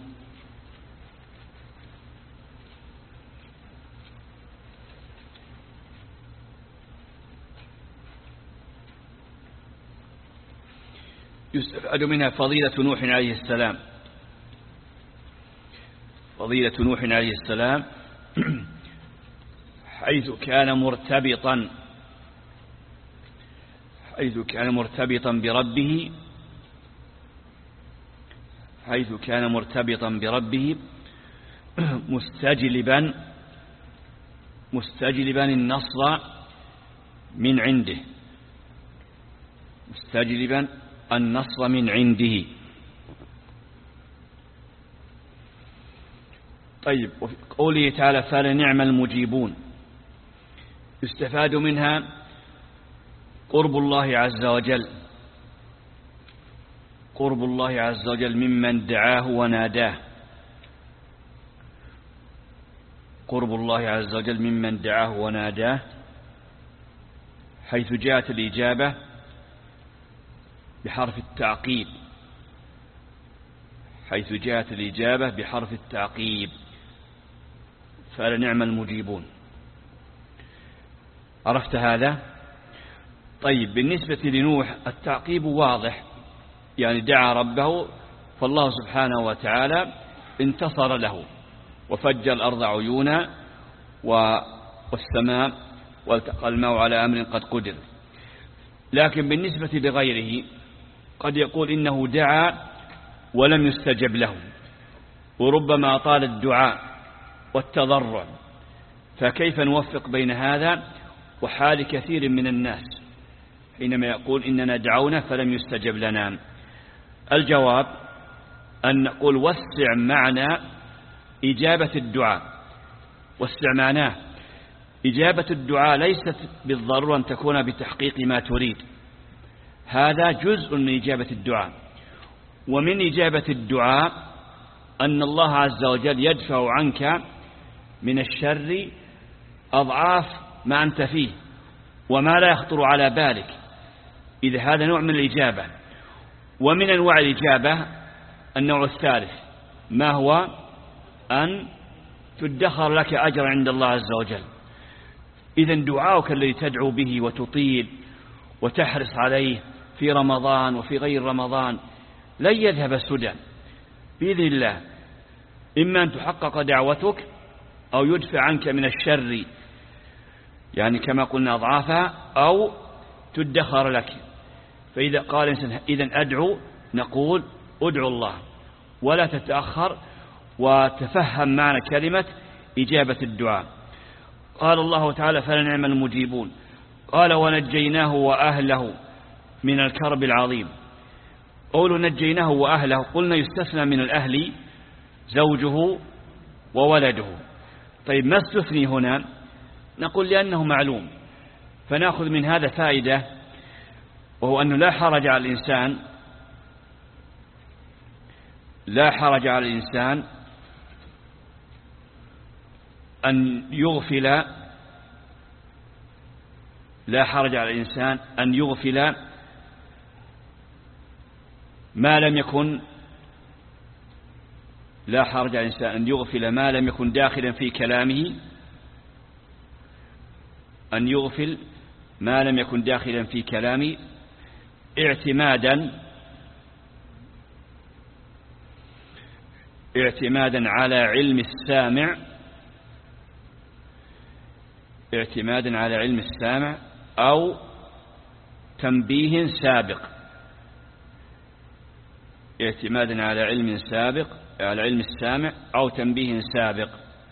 يستفاد منها فضيلة نوح عليه السلام. فضيلة نوح عليه السلام حيث كان مرتبطا حيث كان مرتبطا بربه حيث كان مرتبطا بربه مستجلبا مستجلبا النصر من عنده مستجلبا النصر من عنده. طيب، وفي قوله تعالى فلنعم المجيبون يستفاد منها قرب الله عز وجل قرب الله عز وجل ممن دعاه وناداه قرب الله عز وجل ممن دعاه وناداه حيث جاءت الإجابة بحرف التعقيب حيث جاءت الإجابة بحرف التعقيب فلنعم المجيبون. عرفت هذا؟ طيب، بالنسبة لنوح التعقيب واضح، يعني دعا ربه فالله سبحانه وتعالى انتصر له وفجر الأرض عيونا والسماء والتقى الماء على أمر قد قدر. لكن بالنسبة لغيره قد يقول إنه دعا ولم يستجب له، وربما طال الدعاء والتضرع، فكيف نوفق بين هذا وحال كثير من الناس حينما يقول إننا دعونا فلم يستجب لنا؟ الجواب أن نقول وسع معنى إجابة الدعاء. وسع معناه إجابة الدعاء ليست بالضرورة أن تكون بتحقيق ما تريد، هذا جزء من إجابة الدعاء. ومن إجابة الدعاء أن الله عز وجل يدفع عنك من الشر أضعاف ما أنت فيه وما لا يخطر على بالك، إذا هذا نوع من الإجابة. ومن أنواع الإجابة النوع الثالث، ما هو أن تدخر لك أجر عند الله عز وجل. إذن دعاؤك الذي تدعو به وتطيل وتحرص عليه في رمضان وفي غير رمضان لن يذهب سدى بإذن الله، إما أن تحقق دعوتك أو يدفع عنك من الشر يعني كما قلنا أضعافها، أو تدخر لك. فإذا قال إنسان إذن أدعو، نقول أدعو الله ولا تتأخر، وتفهم معنى كلمة إجابة الدعاء. قال الله تعالى فلنعم المجيبون. قال ونجيناه وأهله من الكرب العظيم. قولوا نجيناه وأهله، قلنا يستثنى من الأهل زوجه وولده. طيب، ما استثني هنا؟ نقول لأنه معلوم، فنأخذ من هذا فائدة، وهو أنه لا حرج على الإنسان لا حرج على الإنسان أن يغفل لا حرج على الإنسان أن يغفل ما لم يكن لا حرج على الإنسان أن يغفل ما لم يكن داخلا في كلامه أن يغفل ما لم يكن داخلا في كلامه اعتمادا اعتمادا على علم السامع اعتمادا على علم السامع أو تنبيه سابق اعتمادا على علم سابق على علم السامع أو تنبيه سابق.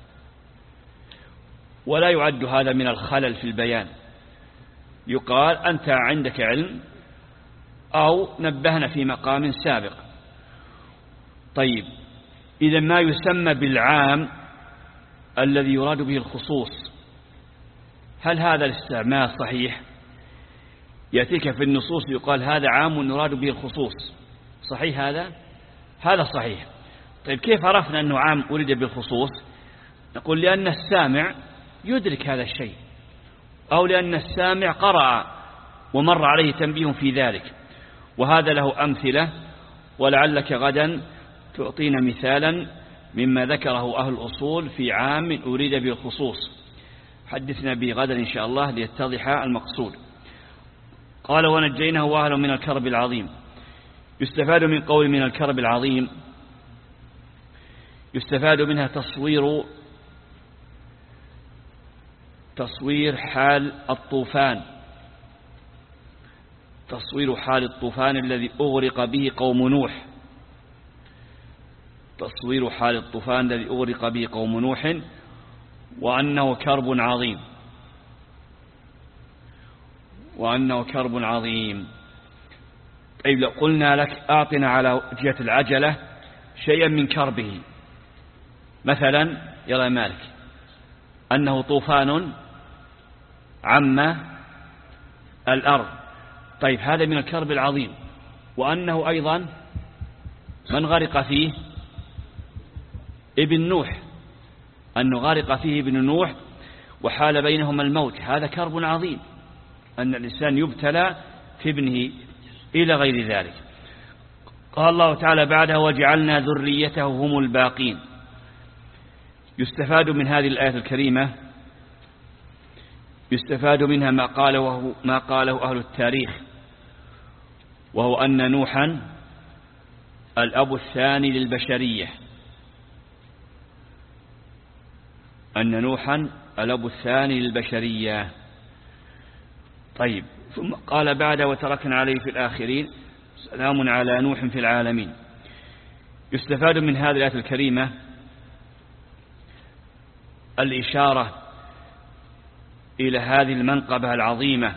ولا يعد هذا من الخلل في البيان، يقال أنت عندك علم أو نبهنا في مقام سابق. طيب، إذا ما يسمى بالعام الذي يراد به الخصوص، هل هذا الاستعمال صحيح؟ يأتيك في النصوص يقال هذا عام يراد به الخصوص، صحيح هذا؟ هذا صحيح. طيب، كيف عرفنا أنه عام أريد بالخصوص؟ نقول لأن السامع يدرك هذا الشيء، أو لأن السامع قرأ ومر عليه تنبيه في ذلك، وهذا له أمثلة، ولعلك غدا تعطينا مثالا مما ذكره أهل الأصول في عام أريد بالخصوص. حدثنا به غدا إن شاء الله ليتضح المقصود. قال ونجيناه وأهله من الكرب العظيم. يستفاد من قول من الكرب العظيم، يستفاد منها تصوير تصوير حال الطوفان تصوير حال الطوفان الذي أغرق به قوم نوح تصوير حال الطوفان الذي أغرق به قوم نوح وأنه كرب عظيم وأنه كرب عظيم. طيب لو قلنا لك أعطنا على جهة العجلة شيئا من كربه، مثلا يلا مالك أنه طوفان عم الأرض، طيب هذا من الكرب العظيم، وأنه أيضا من غرق فيه ابن نوح، أنه غرق فيه ابن نوح وحال بينهما الموت، هذا كرب عظيم، أن الإنسان يبتلى في ابنه إلى غير ذلك. قال الله تعالى بعدها وجعلنا ذريته هم الباقين. يستفاد من هذه الآية الكريمة يستفاد منها ما قاله ما قاله أهل التاريخ، وهو أن نوحا الأب الثاني للبشرية، أن نوحا الأب الثاني للبشرية. طيب ثم قال بعد وتركنا عليه في الآخرين سلام على نوح في العالمين. يستفاد من هذه الآية الكريمة الإشارة إلى هذه المنقبة العظيمة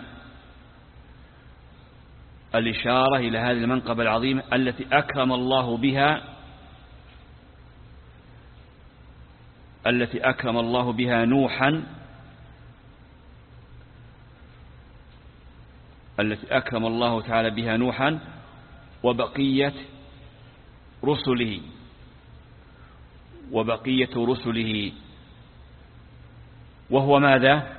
الإشارة إلى هذه المنقبة العظيمة التي أكرم الله بها التي أكرم الله بها نوحا التي أكرم الله تعالى بها نوحا وبقية رسله وبقية رسله وهو ماذا؟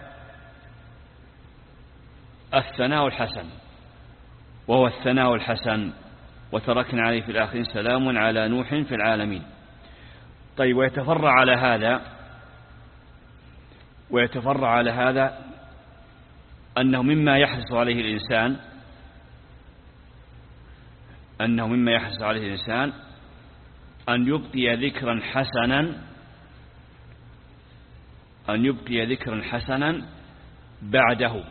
الثناء الحسن وهو الثناء الحسن وتركنا عليه في الآخرين سلام على نوح في العالمين. طيب ويتفرع على هذا ويتفرع على هذا أنه مما يحرص عليه الإنسان أنه مما يحرص عليه الإنسان أن يبقي ذكرا حسنا أن يبقي ذكرا حسنا بعده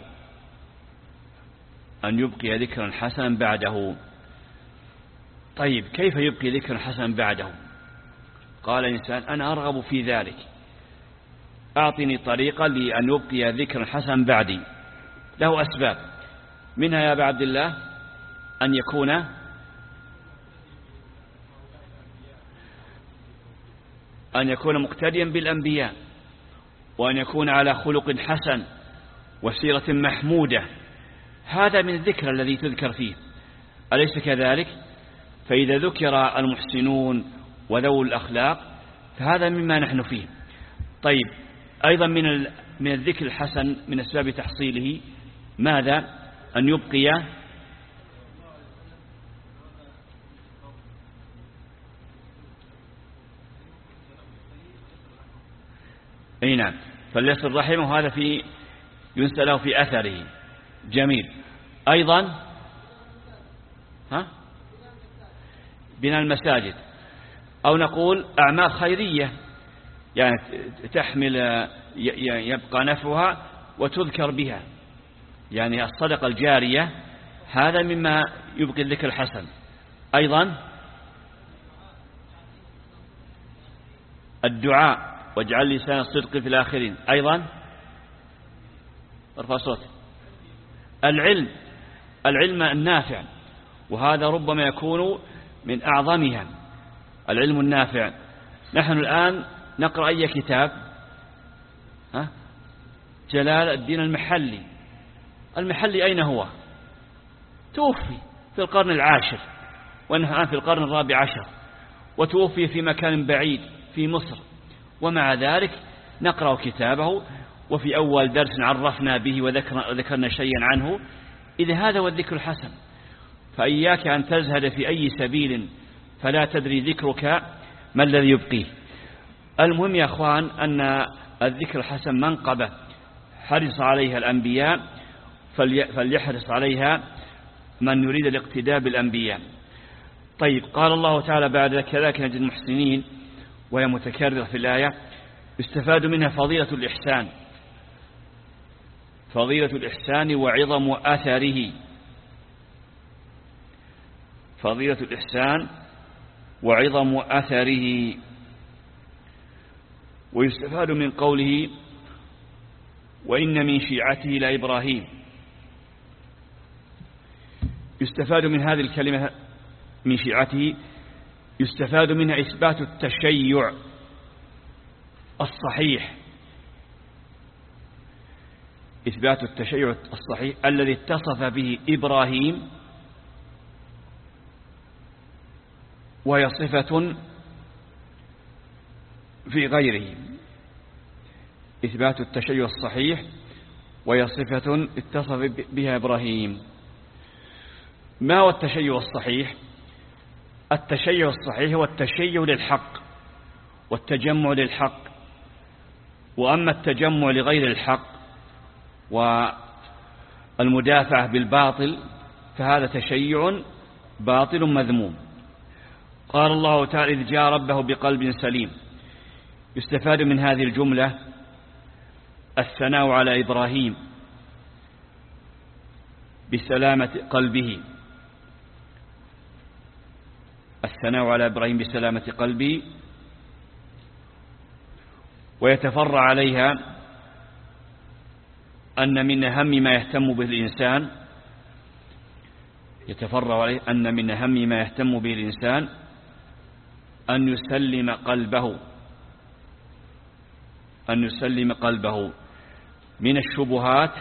أن يبقي ذكرا حسنا بعده. طيب كيف يبقي ذكرا حسنا بعده؟ قال الإنسان أنا أرغب في ذلك، أعطني طريقة لأن يبقي ذكرا حسنا بعدي. له أسباب، منها يا أبا عبد الله أن يكون أن يكون مقتديا بالأنبياء، وأن يكون على خلق حسن وسيرة محمودة، هذا من الذكر الذي تذكر فيه، أليس كذلك؟ فإذا ذكر المحسنون وذو الأخلاق فهذا مما نحن فيه. طيب أيضا من من الذكر الحسن من أسباب تحصيله ماذا؟ أن يبقي أي نعم فليصل رحمه، هذا في ينسى له في أثره. جميل. أيضا ها بناء المساجد، أو نقول أعمال خيرية يعني تحمل يبقى نفعها وتذكر بها، يعني الصدقة الجارية، هذا مما يبقي الذكر الحسن. أيضا الدعاء واجعل لسان الصدق في الآخرين. أيضا ارفع صوت العلم العلم النافع، وهذا ربما يكون من أعظمها العلم النافع. نحن الآن نقرأ أي كتاب؟ ها؟ جلال الدين المحلي. المحلي أين هو؟ توفي في القرن العاشر ونحن الآن في القرن الرابع عشر، وتوفي في مكان بعيد في مصر، ومع ذلك نقرأ كتابه، وفي أول درس عرفنا به وذكرنا شيئا عنه. إذا هذا هو الذكر الحسن، فإياك أن تزهد في أي سبيل فلا تدري ذكرك ما الذي يبقيه. المهم يا أخوان أن الذكر الحسن منقبة حرص عليها الأنبياء، فليحرص عليها من يريد الاقتداء بالأنبياء. طيب قال الله تعالى بعد كذلك نجد المحسنين، وهي متكررة في الآية. يستفاد منها فضيلة الإحسان فضيلة الإحسان وعظم أثره فضيلة الإحسان وعظم أثره. ويستفاد من قوله وإن من شيعته لإبراهيم، يستفاد من هذه الكلمة من شيعته، يستفاد منها إثبات التشيع الصحيح، إثبات التشيع الصحيح الذي اتصف به إبراهيم، وهي صفة في غيره. إثبات التشيع الصحيح وهي صفة اتصف بها إبراهيم. ما هو التشيع الصحيح؟ التشيع الصحيح هو التشيع للحق والتجمع للحق. وأما التجمع لغير الحق والمدافعة بالباطل فهذا تشيع باطل مذموم. قال الله تعالى إذ جاء ربه بقلب سليم. يستفاد من هذه الجملة الثناء على إبراهيم بسلامة قلبه، الثناء على إبراهيم بسلامة قلبه، ويتفرع عليها أن من أهم ما يهتم به الإنسان يتفرع عليه أن من أهم ما يهتم به الإنسان أن يسلم قلبه أن يسلم قلبه من الشبهات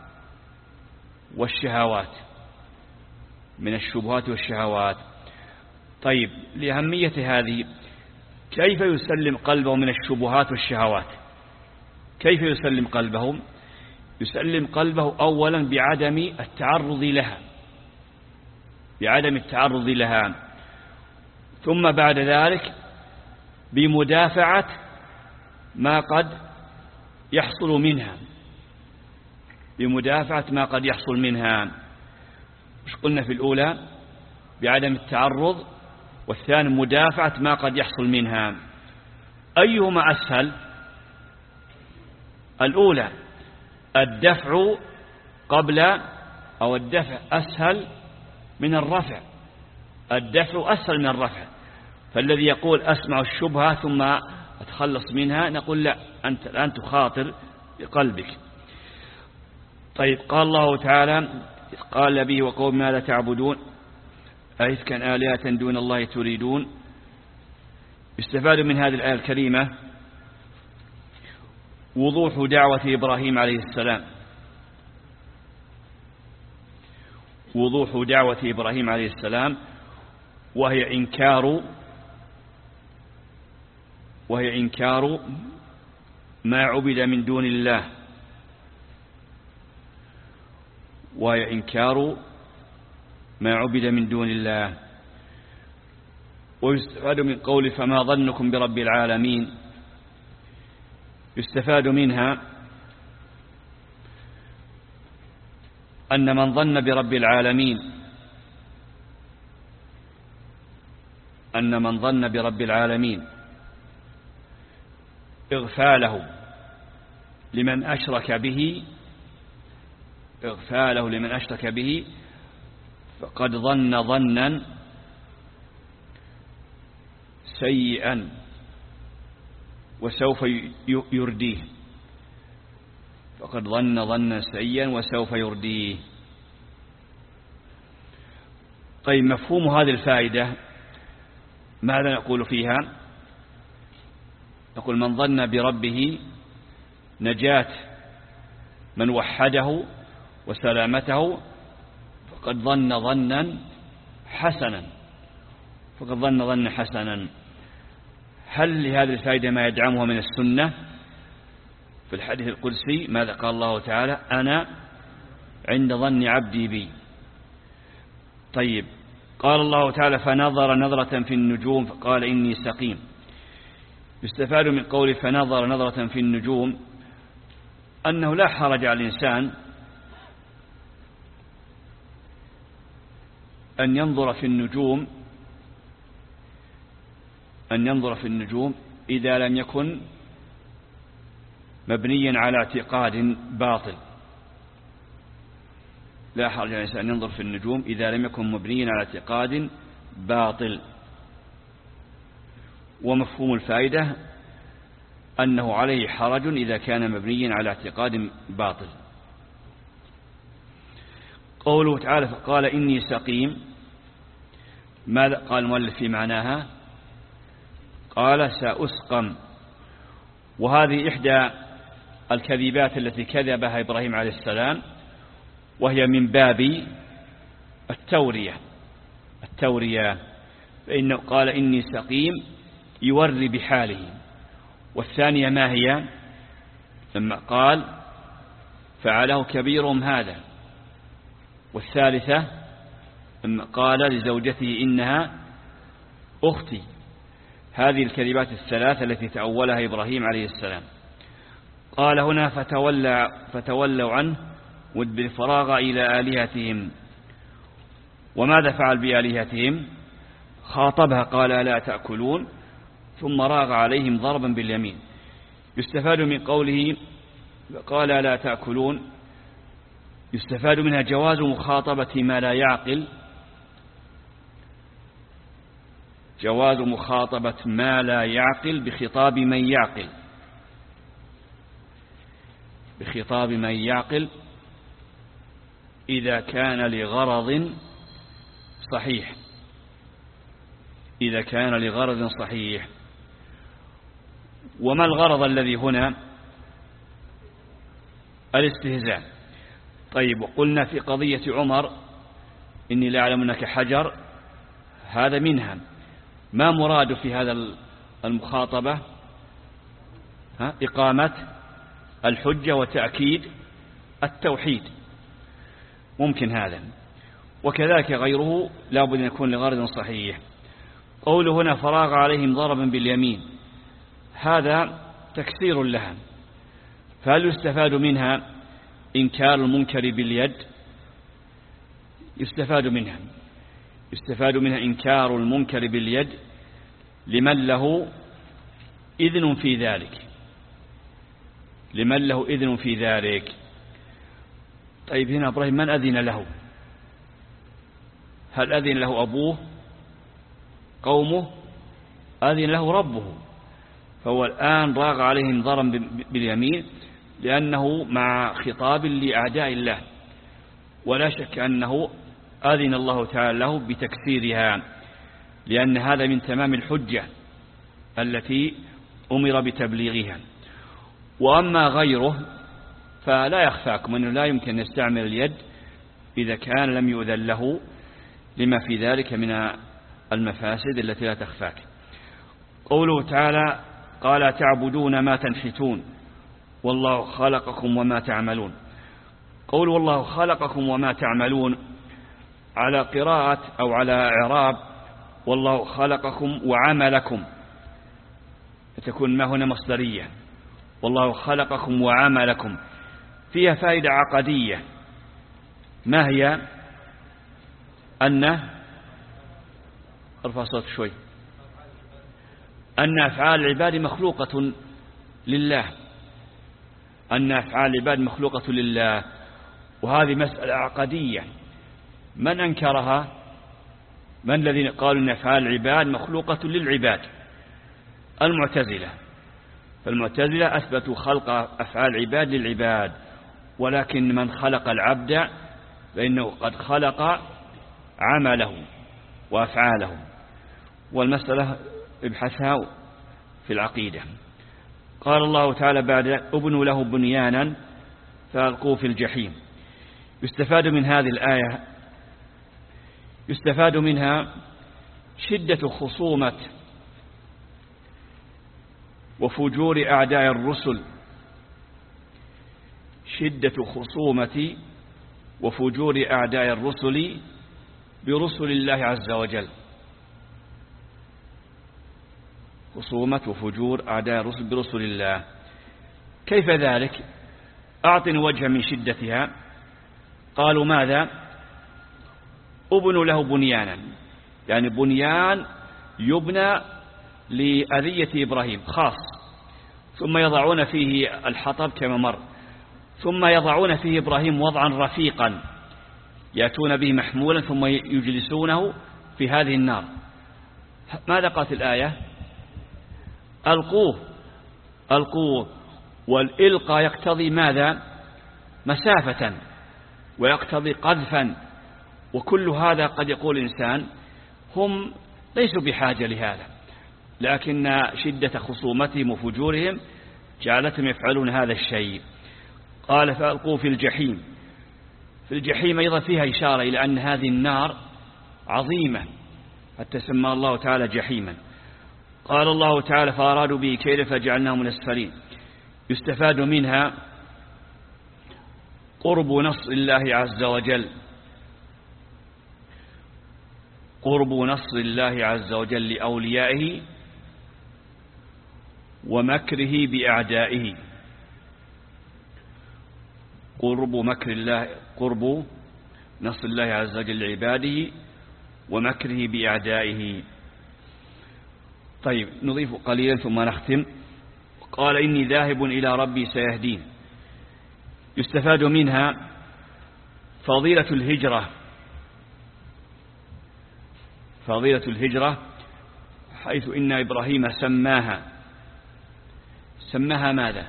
والشهوات من الشبهات والشهوات. طيب، لأهمية هذه كيف يسلم قلبه من الشبهات والشهوات؟ كيف يسلم قلبه؟ يسلم قلبه أولا بعدم التعرض لها بعدم التعرض لها ثم بعد ذلك بمدافعة ما قد يحصل منها بمدافعة ما قد يحصل منها مش قلنا في الأولى بعدم التعرض، والثاني مدافعة ما قد يحصل منها. أيهما أسهل؟ الأولى الدفع قبل أو الدفع أسهل من الرفع الدفع أسهل من الرفع. فالذي يقول أسمع الشبهة ثم أتخلص منها نقول لا، أنت الآن تخاطر بقلبك. طيب، قال الله تعالى قال به وقوم ماذا تعبدون أئفكا آلهة دون الله تريدون. يستفاد من هذه الآية الكريمة وضوح دعوة إبراهيم عليه السلام وضوح دعوة إبراهيم عليه السلام وهي إنكار وهي إنكار ما عبد من دون الله وهي إنكار ما عبد من دون الله. ويستفاد من قول فما ظنكم برب العالمين. يستفاد منها أن من ظن برب العالمين أن من ظن برب العالمين إغفاله لمن أشرك به إغفاله لمن أشرك به فقد ظن ظنا سيئا وسوف يرديه فقد ظن ظنا سيئا وسوف يرديه. طيب، مفهوم هذه الفائدة ماذا نقول فيها؟ نقول من ظن بربه نجاة من وحده وسلامته فقد ظن ظنا حسنا فقد ظن ظنا حسنا. هل لهذه الفائدة ما يدعمها من السنة؟ في الحديث القدسي ماذا قال الله تعالى؟ أنا عند ظن عبدي بي. طيب، قال الله تعالى فنظر نظرة في النجوم فقال إني سقيم. يستفاد من قول فنظر نظرة في النجوم أنه لا حرج على الإنسان أن ينظر في النجوم أن ينظر في النجوم إذا لم يكن مبنيا على اعتقاد باطل. لا حرج على الإنسان أن ينظر في النجوم إذا لم يكن مبنيا على اعتقاد باطل. ومفهوم الفائدة أنه عليه حرج إذا كان مبنيا على اعتقاد باطل. قوله تعالى قال إني سقيم، ماذا قال المؤلف في معناها؟ قال سأسقم، وهذه إحدى الكذبات التي كذبها إبراهيم عليه السلام، وهي من باب التورية التورية فإنه قال إني سقيم يوري بحاله. والثانية ما هي؟ لما قال فعله كبيرهم هذا. والثالثة لما قال لزوجته إنها أختي. هذه الكذبات الثلاثة التي تأولها إبراهيم عليه السلام. قال هنا فتولى فتولوا عنه وادبر فراغ إلى آلهتهم. وماذا فعل بآلهتهم؟ خاطبها قال لا تأكلون، ثم راغ عليهم ضربا باليمين. يستفاد من قوله قال لا تأكلون، يستفاد منها جواز مخاطبة ما لا يعقل، جواز مخاطبة ما لا يعقل بخطاب من يعقل، بخطاب من يعقل إذا كان لغرض صحيح، إذا كان لغرض صحيح. وما الغرض الذي هنا؟ الاستهزاء. طيب، وقلنا في قضية عمر إني لا أعلم أنك حجر، هذا منها. ما مراد في هذا المخاطبة؟ ها؟ إقامة الحجة وتأكيد التوحيد، ممكن هذا. وكذلك غيره لا بد أن يكون لغرض صحيح. قوله هنا فراغ عليهم ضربا باليمين، هذا تكسير لها. فهل يستفاد منها إنكار المنكر باليد؟ يستفاد منها يستفاد منها إنكار المنكر باليد لمن له إذن في ذلك، لمن له إذن في ذلك. طيب، هنا إبراهيم من أذن له؟ هل أذن له أبوه قومه؟ أذن له ربه. فهو الآن راغ عليهم ضربا باليمين لأنه مع خطاب لأعداء الله، ولا شك أنه أذن الله تعالى له بتكسيرها، لأن هذا من تمام الحجة التي أمر بتبليغها. وأما غيره فلا يخفاكم أنه لا يمكن أن يستعمل اليد إذا كان لم يؤذن له، لما في ذلك من المفاسد التي لا تخفاك. قوله تعالى قال تعبدون ما تنحتون والله خلقكم وما تعملون. قول والله خلقكم وما تعملون على قراءة أو على إعراب والله خلقكم وعملكم، تكون ما هنا مصدرية. والله خلقكم وعملكم فيها فائدة عقدية، ما هي؟ أن ارفع صوت شوي أن أفعال العباد مخلوقة لله، أن أفعال العباد مخلوقة لله. وهذه مسألة عقدية، من أنكرها؟ من الذين قالوا أن أفعال العباد مخلوقة للعباد؟ المعتزلة. فالمعتزلة أثبتوا خلق أفعال العباد للعباد، ولكن من خلق العبد فإنه قد خلق عمله وأفعاله. والمسألة ابحثها في العقيدة. قال الله تعالى بعد ابنوا له بنيانا فألقوه في الجحيم. يستفاد من هذه الآية يستفاد منها شدة خصومة وفجور أعداء الرسل، شدة خصومة وفجور أعداء الرسل برسل الله عز وجل. خصومة وفجور أعداء الرسل برسل الله، كيف ذلك؟ أعطني وجه من شدتها. قالوا ماذا؟ ابنوا له بنيانا، يعني بنيان يبنى لأذية إبراهيم خاص، ثم يضعون فيه الحطب كما مر، ثم يضعون فيه إبراهيم وضعا رفيقا يأتون به محمولا ثم يجلسونه في هذه النار. ماذا قالت الآية؟ ألقوه ألقوه، والإلقاء يقتضي ماذا؟ مسافة، ويقتضي قذفا، وكل هذا قد يقول الإنسان هم ليسوا بحاجة لهذا، لكن شدة خصومتهم وفجورهم جعلتهم يفعلون هذا الشيء. قال فألقوه في الجحيم. في الجحيم أيضا فيها إشارة إلى أن هذه النار عظيمة حتى سمى الله تعالى جحيما. قال الله تعالى فأرادوا به كيدا فجعلناهم الأسفلين. يستفاد منها قرب نصر الله عز وجل، قرب نصر الله عز وجل لأوليائه ومكره بأعدائه. قرب مكر الله، قرب نصر الله عز وجل لعباده ومكره بأعدائه. طيب نضيف قليلا ثم نختم. قال إني ذاهب إلى ربي سيهدين. يستفاد منها فضيلة الهجرة، فضيلة الهجرة حيث إن إبراهيم سماها سماها ماذا؟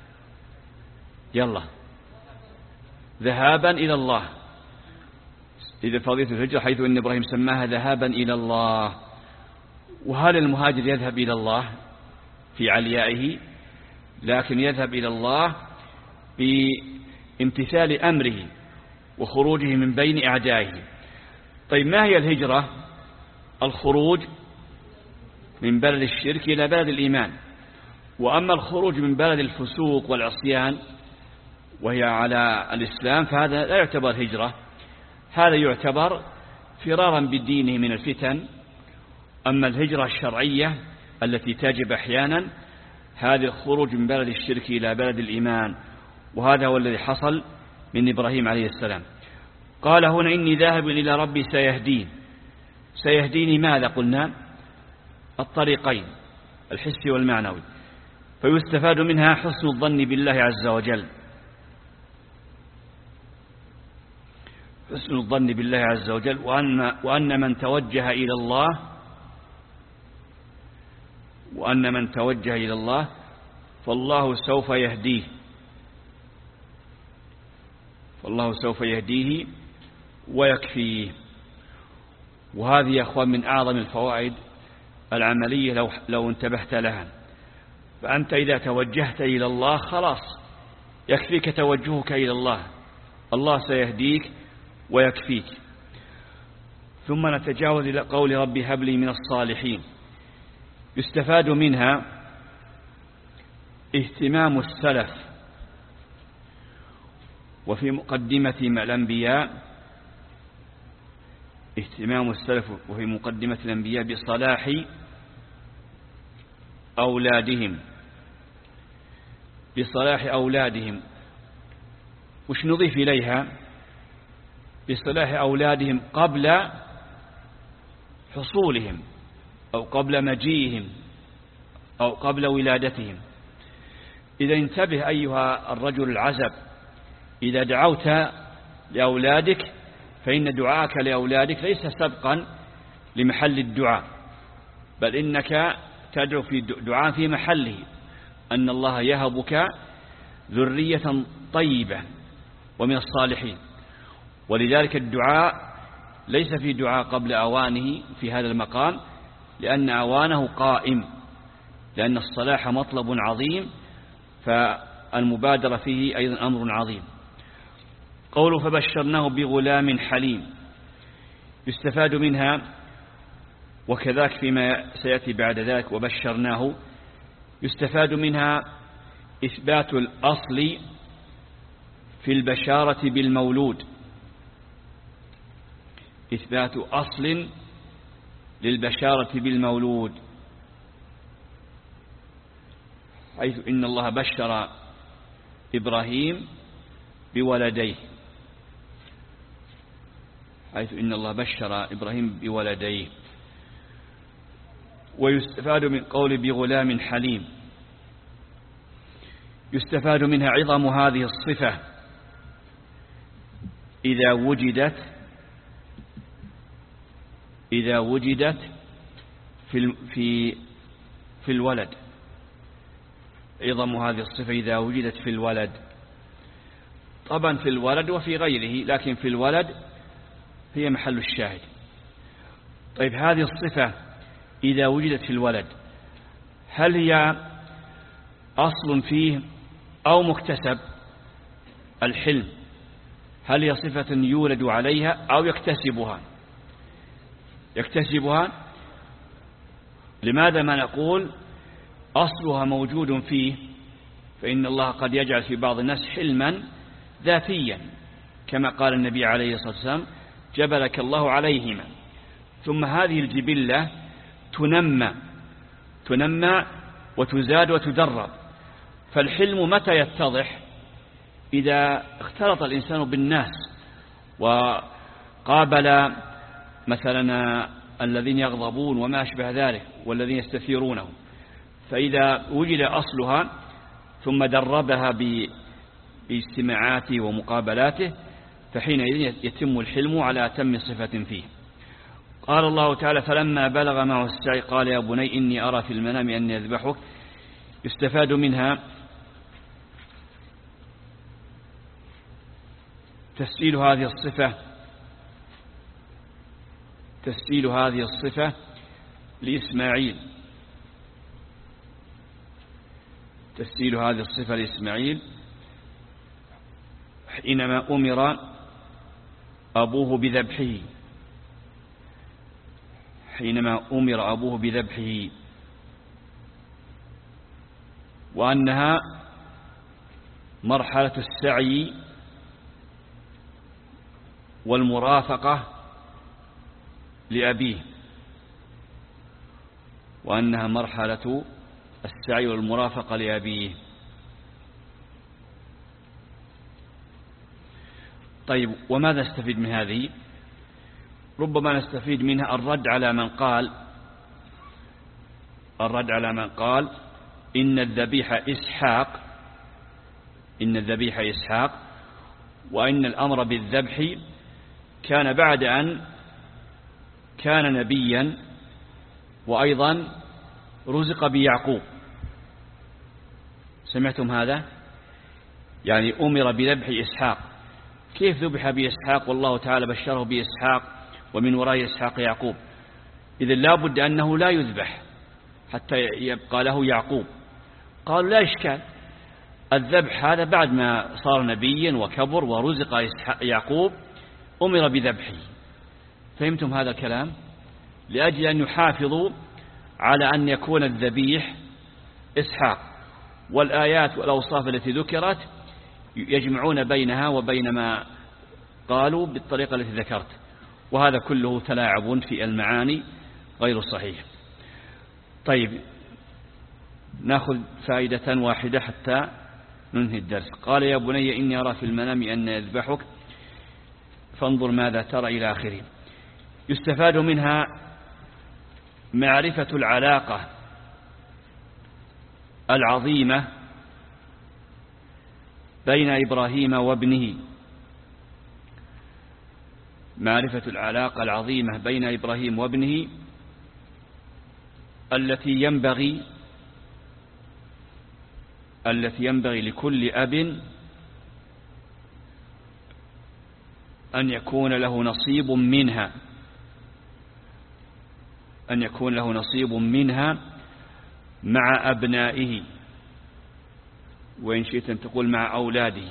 يلا ذهابا إلى الله. إذا فضيلة الهجرة حيث إن إبراهيم سماها ذهابا إلى الله. وهل المهاجر يذهب إلى الله في عليائه؟ لكن يذهب إلى الله بامتثال أمره وخروجه من بين أعدائه. طيب ما هي الهجرة؟ الخروج من بلد الشرك إلى بلد الإيمان. وأما الخروج من بلد الفسوق والعصيان وهي على الإسلام فهذا لا يعتبر هجرة، هذا يعتبر فرارا بدينه من الفتن. أما الهجرة الشرعية التي تجب أحيانا هذا الخروج من بلد الشرك إلى بلد الإيمان، وهذا هو الذي حصل من إبراهيم عليه السلام. قال هنا إني ذاهب إلى ربي سيهدين. سيهديني ماذا قلنا؟ الطريقين الحسي والمعنوي. فيستفاد منها حسن الظن بالله عز وجل، حسن الظن بالله عز وجل، وأن, وأن من توجه إلى الله وأن من توجه إلى الله فالله سوف يهديه، فالله سوف يهديه ويكفيه. وهذه يا أخوان من أعظم الفوائد العملية لو, لو انتبهت لها. فأنت إذا توجهت إلى الله خلاص يكفيك توجهك إلى الله، الله سيهديك ويكفيك. ثم نتجاوز إلى قول ربي هب لي من الصالحين. يستفاد منها اهتمام السلف وفي مقدمة الأنبياء، اهتمام السلف وفي مقدمة الأنبياء بصلاح أولادهم، بصلاح أولادهم. وش نضيف إليها؟ بصلاح أولادهم قبل حصولهم أو قبل مجيئهم أو قبل ولادتهم. إذا انتبه أيها الرجل العزب، إذا دعوت لأولادك فإن دعاءك لأولادك ليس سبقا لمحل الدعاء، بل إنك تدعو في دعاء في محله، أن الله يهبك ذرية طيبة ومن الصالحين. ولذلك الدعاء ليس في دعاء قبل أوانه في هذا المقام، لأن أوانه قائم، لأن الصلاح مطلب عظيم، فالمبادرة فيه أيضا أمر عظيم. قوله فبشرناه بغلام حليم. يستفاد منها وكذاك فيما سيأتي بعد ذلك وبشرناه، يستفاد منها إثبات الأصل في البشارة بالمولود، إثبات أصل للبشارة بالمولود، حيث إن الله بشر إبراهيم بولديه، حيث إن الله بشر إبراهيم بولديه. ويستفاد من قول بغلام حليم، يستفاد منها عظم هذه الصفة إذا وجدت إذا وجدت في في في الولد. عظم هذه الصفة إذا وجدت في الولد، طبعا في الولد وفي غيره، لكن في الولد هي محل الشاهد. طيب هذه الصفة إذا وجدت في الولد هل هي أصل فيه أو مكتسب؟ الحلم هل هي صفة يولد عليها أو يكتسبها؟ يكتسبها. لماذا ما نقول أصلها موجود فيه؟ فإن الله قد يجعل في بعض الناس حلما ذاتيا، كما قال النبي عليه الصلاة والسلام: جبلك الله عليهما. ثم هذه الجبلة تنمى تنمى وتزاد وتدرب. فالحلم متى يتضح؟ إذا اختلط الإنسان بالناس وقابل مثلا الذين يغضبون وما أشبه ذلك والذين يستثيرونه، فإذا وجد أصلها ثم دربها باجتماعاته ومقابلاته فحينئذ يتم الحلم على أتم صفة فيه. قال الله تعالى: فلما بلغ معه السعي قال يا بني إني أرى في المنام أني أذبحك. يستفاد منها تسجيل هذه الصفة تسجيل هذه الصفة لإسماعيل تسجيل هذه الصفة لإسماعيل حينما أمر أبوه بذبحه حينما أمر أبوه بذبحه وأنها مرحلة السعي والمرافقة لأبيه وأنها مرحلة السعي والمرافقة لأبيه. طيب، وماذا نستفيد من هذه؟ ربما نستفيد منها الرد على من قال الرد على من قال إن الذبيح إسحاق إن الذبيح إسحاق وإن الأمر بالذبح كان بعد أن كان نبيا وأيضا رزق بيعقوب. سمعتم هذا؟ يعني أمر بذبح إسحاق. كيف ذبح بإسحاق والله تعالى بشره بإسحاق ومن وراء إسحاق يعقوب؟ إذن لا بد أنه لا يذبح حتى يبقى له يعقوب. قالوا لا إشكال، الذبح هذا بعد ما صار نبيا وكبر ورزق يعقوب أمر بذبحه. فهمتم هذا الكلام؟ لأجل أن يحافظوا على أن يكون الذبيح إسحاق، والآيات والأوصاف التي ذكرت يجمعون بينها وبين ما قالوا بالطريقة التي ذكرت، وهذا كله تلاعب في المعاني غير صحيح. طيب، نأخذ فائدة واحدة حتى ننهي الدرس. قال يا بني إني أرى في المنام أن يذبحك فانظر ماذا ترى إلى آخره. يستفاد منها معرفة العلاقة العظيمة بين إبراهيم وابنه معرفة العلاقة العظيمة بين إبراهيم وابنه التي ينبغي التي ينبغي لكل أب أن يكون له نصيب منها أن يكون له نصيب منها مع أبنائه، وإن شئت أن تقول مع أولاده،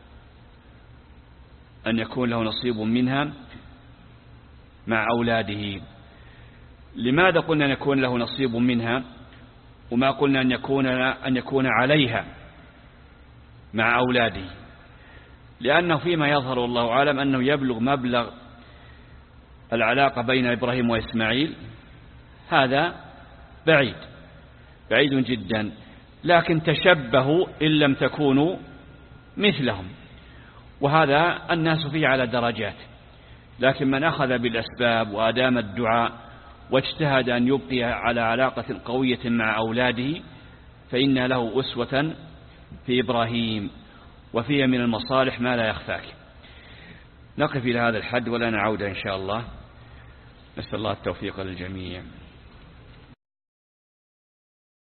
أن يكون له نصيب منها مع أولاده. لماذا قلنا أن يكون له نصيب منها وما قلنا أن يكون أن يكون عليها مع أولاده؟ لأنه فيما يظهر والله أعلم أنه يبلغ مبلغ العلاقة بين إبراهيم وإسماعيل هذا بعيد بعيد جدا، لكن تشبهوا إن لم تكونوا مثلهم، وهذا الناس فيه على درجات. لكن من أخذ بالأسباب وأدام الدعاء واجتهد أن يبقي على علاقة قوية مع أولاده فإن له أسوة في إبراهيم، وفيه من المصالح ما لا يخفاك. نقف إلى هذا الحد ولا نعود إن شاء الله. نسأل الله التوفيق للجميع.